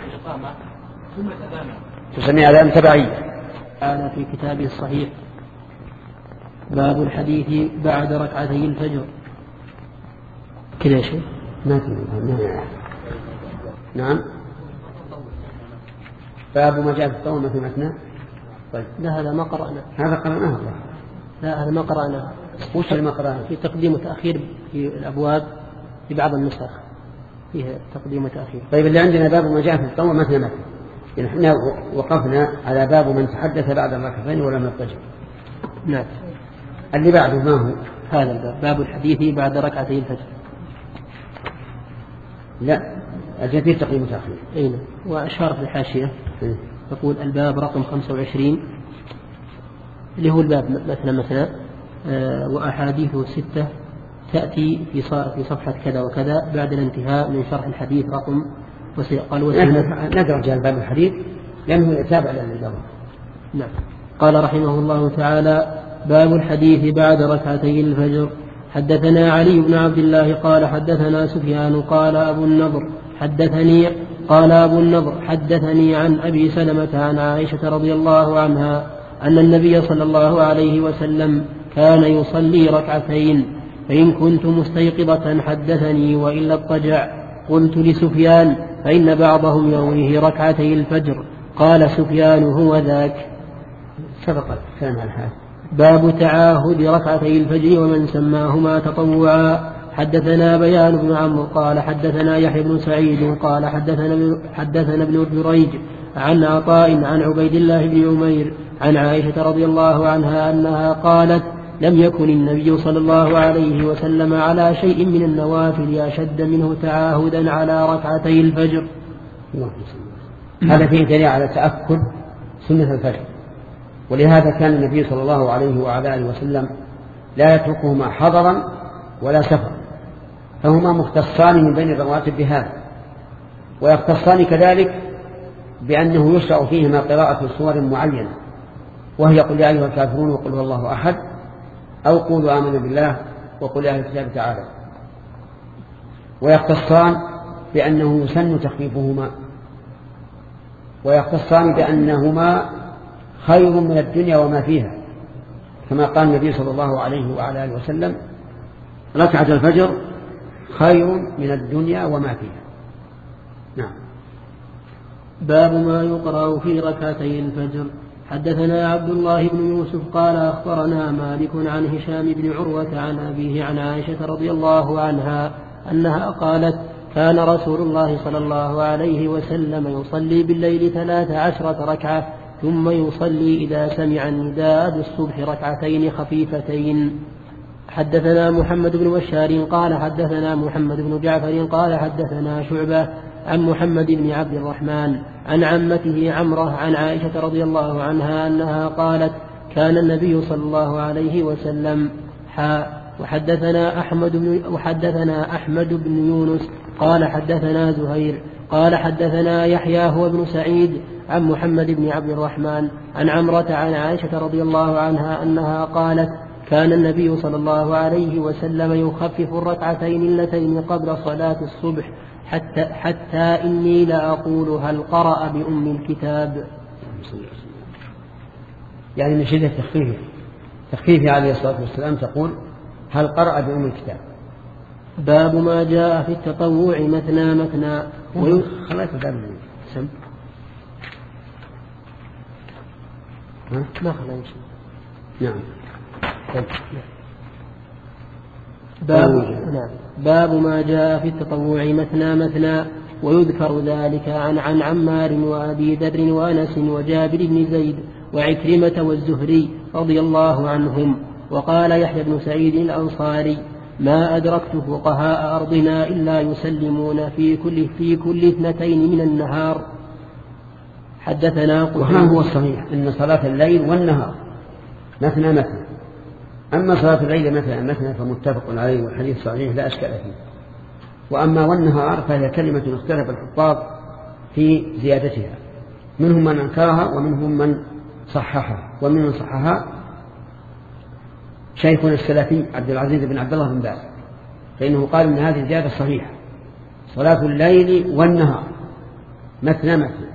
تسمي أذان تبعية. قال في كتابه الصحيح باب الحديث بعد ركعتي الفجر كذا شيء ما في. نعم باب ما جاء في الطومة في مثنى. طيب لا هذا ما قرأنا. هذا قرأناه. لا هذا ما قرأنا. وش اللي ما قرأناه؟ في تقديم وتأخير في الأبواب في بعض النسخ فيها تقديم وتأخير. طيب اللي عندنا باب ما جاء في الطومة مثنى مثنى. يعني احنا وقفنا على باب من تحدث بعد الركعتين ولم يضطجع. نعم. اللي بعده ما هو؟ هذا الباب باب الحديث بعد ركعتي الفجر. لا الجديد تقديم وتأخير. أين وأشار في الحاشية يقول الباب رقم خمسة وعشرين اللي هو الباب مثلا مثلا آه وأحاديثه ستة تأتي في في صفحة كذا وكذا بعد الانتهاء من شرح الحديث رقم قال ندرج الباب الحديث لأنه يتابع للباب. نعم. قال رحمه الله تعالى باب الحديث بعد ركعتي الفجر. حدثنا علي بن عبد الله قال حدثنا سفيان قال أبو النضر حدثني قال أبو النضر حدثني عن أبي سلمة عن عائشة رضي الله عنها أن النبي صلى الله عليه وسلم كان يصلي ركعتين فإن كنت مستيقظة حدثني وإلا اضطجع. قلت لسفيان فإن بعضهم يرويه ركعتي الفجر. قال سفيان هو ذاك. سبق الكلام على هذا. باب تعاهد ركعتي الفجر ومن سماهما تطوعا. حدثنا بيان بن عمرو قال حدثنا يحيى بن سعيد قال حدثنا حدثنا ابن جريج عن عطاء عن عبيد الله بن عمير عن عائشة رضي الله عنها أنها قالت لم يكن النبي صلى الله عليه وسلم على شيء من النوافل أشد منه تعاهدا على ركعتي الفجر. هذا فيه دليل على تأكد سنة الفجر، ولهذا كان النبي صلى الله عليه وعلى آله وسلم لا يتركهما حضرا ولا سفر، فهما مختصان من بين الرواتب بهذا، ويختصان كذلك بأنه يشرع فيهما قراءة سور معينة، وهي قل يا أيها الكافرون وقل هو الله أحد، أو قولوا آمنا بالله وقل يا أهل الكتاب تعالى. ويختصان بأنه يسن تخفيفهما، ويختصان بأنهما خير من الدنيا وما فيها، كما قال النبي صلى الله عليه وعلى آله وسلم ركعة الفجر خير من الدنيا وما فيها. نعم. باب ما يقرأ في ركعتي الفجر. حدثنا عبد الله بن يوسف قال أخبرنا مالك عن هشام بن عروة عن أبيه عن عائشة رضي الله عنها أنها قالت كان رسول الله صلى الله عليه وسلم يصلي بالليل ثلاث عشرة ركعة ثم يصلي إذا سمع النداء بالصبح ركعتين خفيفتين. حدثنا محمد بن بشار قال حدثنا محمد بن جعفر قال حدثنا شعبة عن محمد بن عبد الرحمن عن عمته عمرة عن عائشة رضي الله عنها أنها قالت كان النبي صلى الله عليه وسلم حاء. وحدثنا أحمد بن وحدثنا أحمد بن يونس قال حدثنا زهير قال حدثنا يحيى هو بن سعيد عن محمد بن عبد الرحمن عن عمرة عن عائشة رضي الله عنها أنها قالت كان النبي صلى الله عليه وسلم يخفف الركعتين اللتين قبل صلاة الصبح حتى, حتى إني لأقول هل قرأ بأم الكتاب. يعني من شدة تخفيفه تخفيفه عليه الصلاة والسلام تقول هل قرأ بأم الكتاب. باب ما جاء في التطوع مثنى مثنى خليت باب سم ما خليت. نعم. باب, نعم. باب ما جاء في التطوع مثنى مثنى ويذكر ذلك عن عن عمار وأبي ذر وأنس وجابر بن زيد وعكرمة والزهري رضي الله عنهم. وقال يحيى بن سعيد الأنصاري ما أدركت فقهاء أرضنا إلا يسلمون في كل في كل اثنتين من النهار. حدثنا وهذا هو الصحيح إن صلاة الليل والنهار مثنى مثنى، أما صلاة الليل مثلا مثلا فمتفق عليه والحديث صحيح لا أشكال فيه. وأما والنهار فهي كلمة اختلف الحفاظ في زيادتها، منهم من أنكرها ومنهم من صححها، ومن من صححها شيخنا السلفي عبد العزيز بن عبد الله بن باز، فإنه قال إن هذه زيادة صحيحة، صلاة الليل والنهار مثنى مثنى.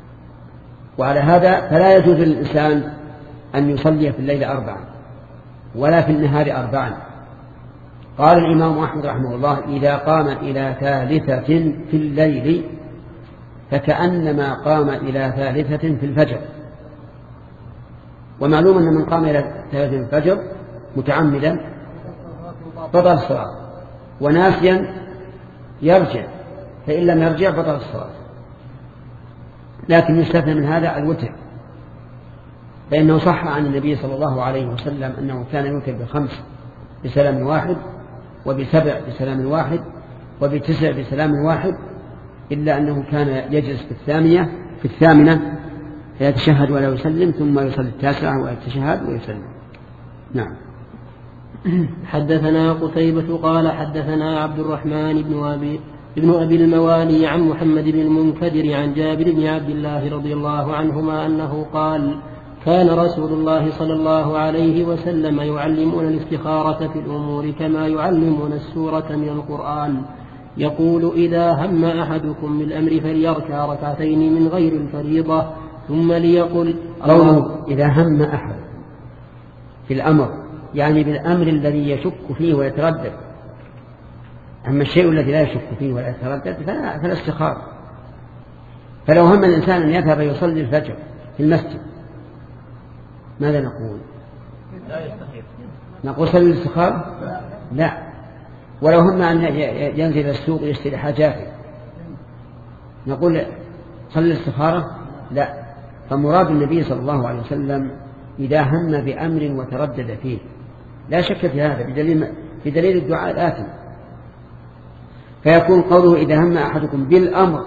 وعلى هذا فلا يجوز للإنسان أن يصلي في الليل أربعا ولا في النهار أربعا. قال الإمام أحمد رحمه الله: إذا قام إلى ثالثة في الليل فكأنما قام إلى ثالثة في الفجر. ومعلوم أن من قام إلى ثالثة في الفجر متعمدا بطل الصلاة، وناسيا يرجع، فإن لم يرجع بطل الصلاة. لكن يستثنى من هذا الوتر، فإنه صح عن النبي صلى الله عليه وسلم أنه كان يوتر بخمس بسلام واحد، وبسبع بسلام واحد، وبتسع بسلام واحد، إلا أنه كان يجلس في الثامنة في الثامنة فيتشهد ولا يسلم، ثم يصلي التاسعة ويتشهد ويسلم. نعم. حدثنا قتيبة قال حدثنا عبد الرحمن بن أبي ابن أبي الموالي عن محمد بن المنكدر عن جابر بن عبد الله رضي الله عنهما أنه قال: كان رسول الله صلى الله عليه وسلم يعلمنا الاستخارة في الأمور كما يعلمنا السورة من القرآن، يقول: إذا هم أحدكم بالأمر فليركع ركعتين من غير الفريضة ثم ليقل قوله إذا هم أحد في الأمر يعني بالأمر الذي يشك فيه ويتردد. أما الشيء الذي لا يشك فيه ولا يتردد فلا, فلا استخارة. فلو هم الإنسان أن يذهب يصلي الفجر في المسجد ماذا نقول؟ لا يستخير. نقول صلي الاستخارة؟ لا. ولو هم أن ينزل السوق يشتري حاجاته نقول صلي الاستخارة؟ لا. فمراد النبي صلى الله عليه وسلم إذا هم بأمر وتردد فيه، لا شك في هذا بدليل, بدليل الدعاء الآتي. فيكون قوله إذا هم أحدكم بالأمر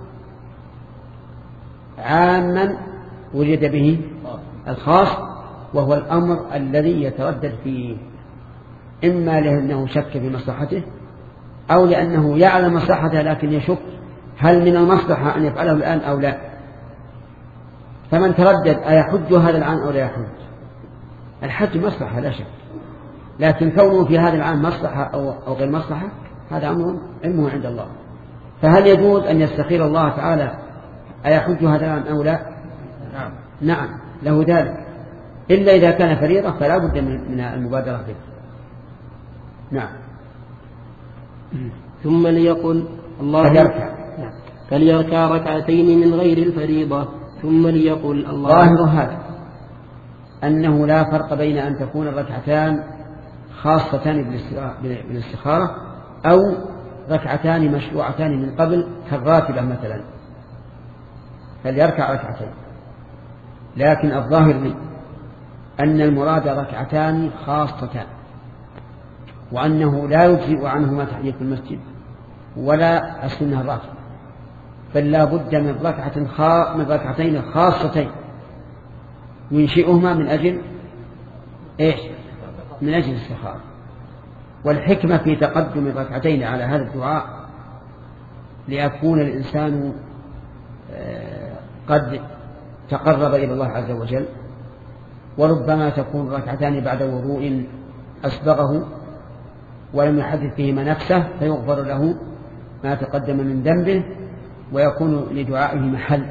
عاما وجد به الخاص، وهو الأمر الذي يتردد فيه، إما لأنه شك في مصلحته أو لأنه يعلم مصلحته لكن يشك هل من المصلحة أن يفعله الآن أو لا. فمن تردد أيحج هذا العام أو لا يحج؟ الحج مصلحة لا شك، لكن كونه في هذا العام مصلحة أو غير مصلحة هذا أمر علمه عند الله. فهل يجوز أن يستخير الله تعالى أيحج هذا العام أو لا؟ نعم نعم له ذلك، إلا إذا كان فريضة فلا بد من المبادرة به. نعم. ثم ليقل الله فليركع فليركع ركعتين من غير الفريضة ثم ليقل الله. ظاهر هذا أنه لا فرق بين أن تكون الركعتان خاصتان بالاستخارة أو ركعتان مشروعتان من قبل كالراتبة مثلا، فليركع ركعتين. لكن الظاهر لي أن المراد ركعتان خاصتان، وأنه لا يجزئ عنهما تحية المسجد ولا السنة الراتبة، بل لا بد من ركعة خا... من ركعتين خاصتين ينشئهما من أجل إيش؟ من أجل الاستخارة. والحكمة في تقدم الركعتين على هذا الدعاء ليكون الإنسان قد تقرب إلى الله عز وجل، وربما تكون ركعتان بعد وضوء أسبغه ولم يحدث فيهما نفسه فيغفر له ما تقدم من ذنبه ويكون لدعائه محل.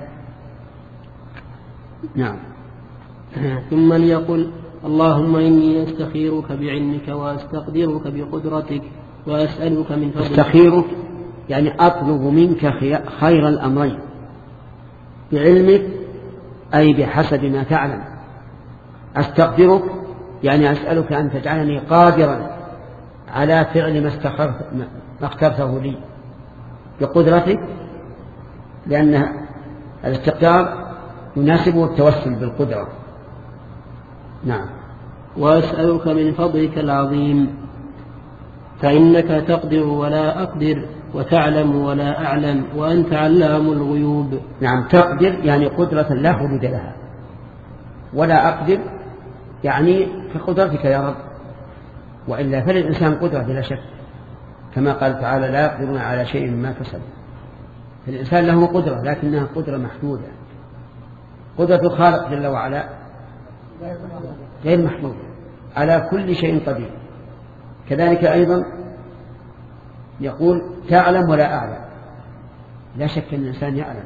نعم. ثم ليقل اللهم إني أستخيرك بعلمك وأستقدرك بقدرتك وأسألك من فضلك. أستخيرك يعني أطلب منك خير الأمرين، بعلمك أي بحسب ما تعلم. أستقدرك يعني أسألك أن تجعلني قادرا على فعل ما اخترته لي بقدرتك، لأن الاستقدار يناسبه التوسل بالقدرة. نعم. وأسألك من فضلك العظيم فإنك تقدر ولا أقدر وتعلم ولا أعلم وأنت علام الغيوب. نعم. تقدر يعني قدرة لا حدود لها، ولا أقدر يعني كقدرتك يا رب، وإلا فللإنسان قدرة بلا شك، كما قال تعالى لا يقدرون على شيء مما كسبوا. فالإنسان له قدرة لكنها قدرة محدودة. قدرة الخالق جل وعلا غير محدودة، على كل شيء قدير. كذلك أيضا يقول تعلم ولا أعلم، لا شك أن الإنسان يعلم.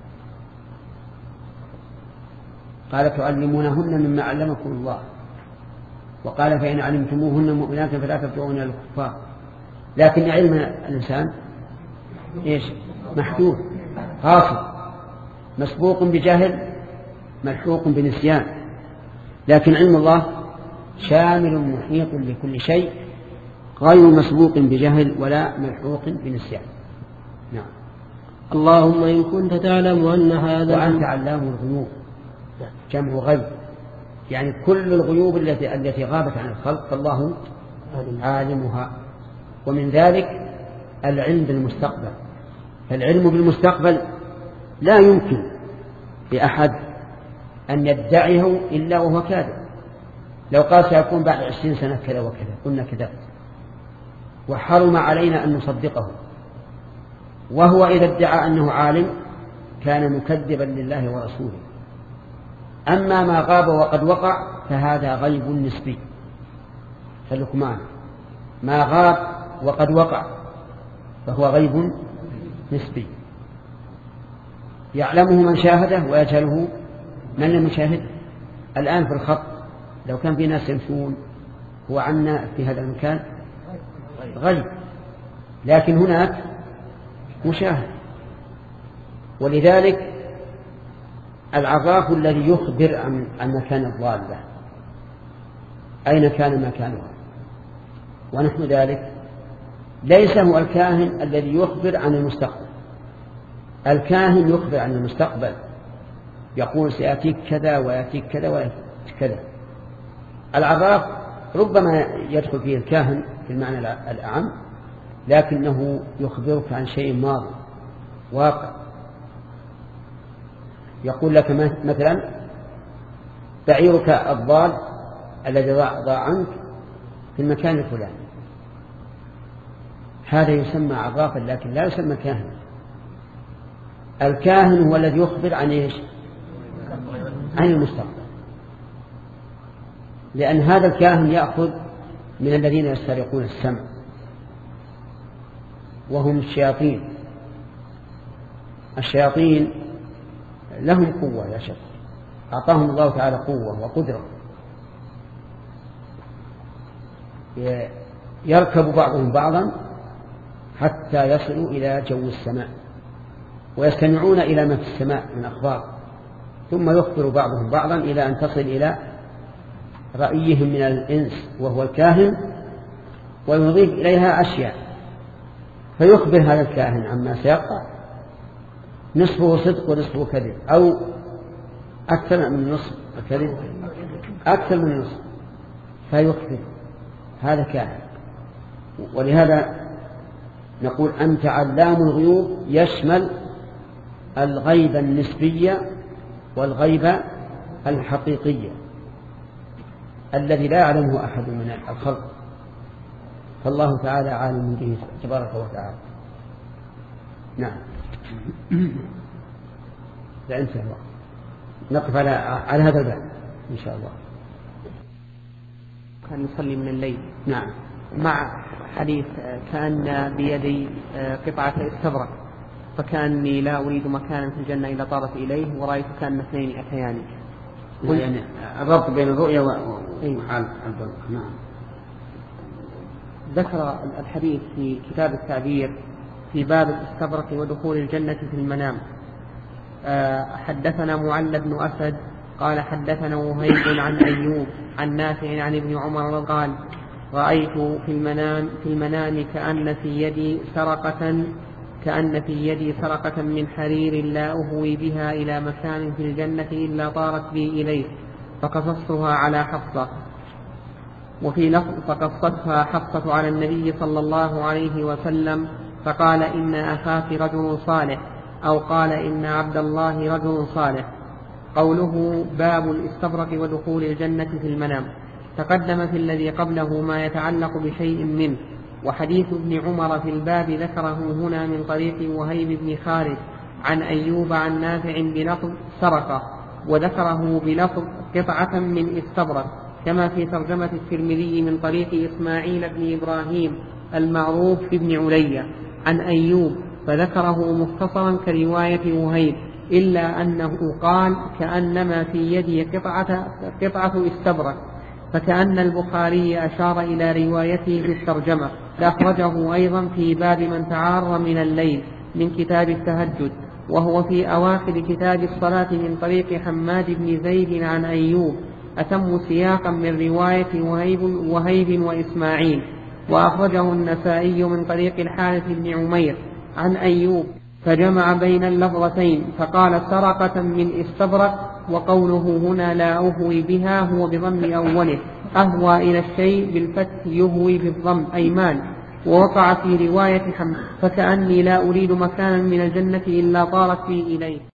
قال تعلمونهن مما علمكم الله، وقال فإن علمتموهن مؤمنات فلا تبتغون الكفار. لكن علم الإنسان إيش؟ محدود قاصر، مسبوق بجهل ملحوق بنسيان. لكن علم الله شامل محيط لكل شيء، غير مسبوق بجهل ولا ملحوق بنسيان. نعم. اللهم إن كنت تعلم أن هذا وأنت علام الغيوب، جمع غيب، يعني كل الغيوب التي التي غابت عن الخلق فالله عالمها. ومن ذلك العلم بالمستقبل. فالعلم بالمستقبل لا يمكن لأحد أن يدعيه إلا وهو كاذب. لو قال سيكون بعد عشرين سنة كذا وكذا قلنا كذبت، وحرم علينا أن نصدقه. وهو إذا ادعى أنه عالم كان مكذبا لله ورسوله. أما ما غاب وقد وقع فهذا غيب نسبي. فاللقمان ما غاب وقد وقع فهو غيب نسبي، يعلمه من شاهده ويجهله من لم يشاهده. الآن في الخط لو كان في ناس يمشون هو عنا في هذا المكان غيب، لكن هناك مشاهد. ولذلك العراف الذي يخبر عن, عن مكان الضالة أين كان مكانها، ونحن ذلك ليس هو الكاهن الذي يخبر عن المستقبل. الكاهن يخبر عن المستقبل، يقول سيأتيك كذا ويأتيك كذا ويأتيك كذا. العراف ربما يدخل فيه الكاهن في المعنى الأعم، لكنه يخبرك عن شيء ماضي واقع. يقول لك مثلا بعيرك الضال الذي ضاع عنك في المكان الفلاني، هذا يسمى عرافا لكن لا يسمى كاهن. الكاهن هو الذي يخبر عن ايش؟ عن المستقبل، لأن هذا الكاهن يأخذ من الذين يسترقون السمع وهم الشياطين. الشياطين لهم قوة لا شك، أعطاهم الله تعالى قوة وقدرة، يركب بعضهم بعضا حتى يصلوا إلى جو السماء ويستمعون إلى ما في السماء من أخبار، ثم يخبر بعضهم بعضا إلى أن تصل إلى رأيهم من الإنس وهو الكاهن، ويضيف إليها أشياء، فيخبر هذا الكاهن عما سيقع، نصفه صدق ونصفه كذب، أو أكثر من نصف الكذب أكثر من نصف، فيخبر هذا كاهن. ولهذا نقول أنت علام الغيوب يشمل الغيب النسبية والغيب الحقيقية الذي لا يعلمه أحد من الخلق، فالله تعالى عالم به تبارك وتعالى. نعم. لا انتهى الوقت، نقف على على هذا الباب إن شاء الله. كان يصلي من الليل. نعم. مع حديث كأن بيدي قطعة استبرق، فكأني لا أريد مكانا في الجنة إلا طارت إليه ورأيت كأن اثنين أتياني. يعني الربط بين الرؤيا وحال البرق. نعم. ذكر الحديث في كتاب التعبير في باب الاستبرق ودخول الجنة في المنام. حدثنا معل بن أسد قال حدثنا وهيب عن أيوب عن نافع عن ابن عمر قال رأيت في المنام في المنام كأن في يدي سرقة كأن في يدي سرقة من حرير لا أهوي بها إلى مكان في الجنة إلا طارت بي إليه، فقصصتها على حفصة. وفي لفظ فقصتها حفصة على النبي صلى الله عليه وسلم فقال إن أخاك رجل صالح، أو قال إن عبد الله رجل صالح. قوله باب الاستبرق ودخول الجنة في المنام، تقدم في الذي قبله ما يتعلق بشيء منه، وحديث ابن عمر في الباب ذكره هنا من طريق وهيب بن خالد عن أيوب عن نافع بلفظ سرقة، وذكره بلفظ قطعة من استبرق، كما في ترجمة الترمذي من طريق إسماعيل بن إبراهيم المعروف بن عليا عن أيوب، فذكره مختصرا كرواية وهيب، إلا أنه قال كأنما في يدي قطعة, قطعة استبرق، فكأن البخاري أشار إلى روايته في الترجمة. أخرجه أيضا في باب من تعار من الليل من كتاب التهجد، وهو في أواخر كتاب الصلاة من طريق حماد بن زيد عن أيوب، أتم سياقا من رواية وهيب, وهيب وإسماعيل. وأخرجه النسائي من طريق الحارث بن عمير عن أيوب، فجمع بين اللفظتين فقال سرقة من استبرق، وقوله هنا لا أهوي بها هو بضم أوله، أهوى إلى الشيء بالفتح يهوي بالضم أي مال. ووقع في رواية حمد فكأني لا أريد مكانا من الجنة إلا طارت بي إليه.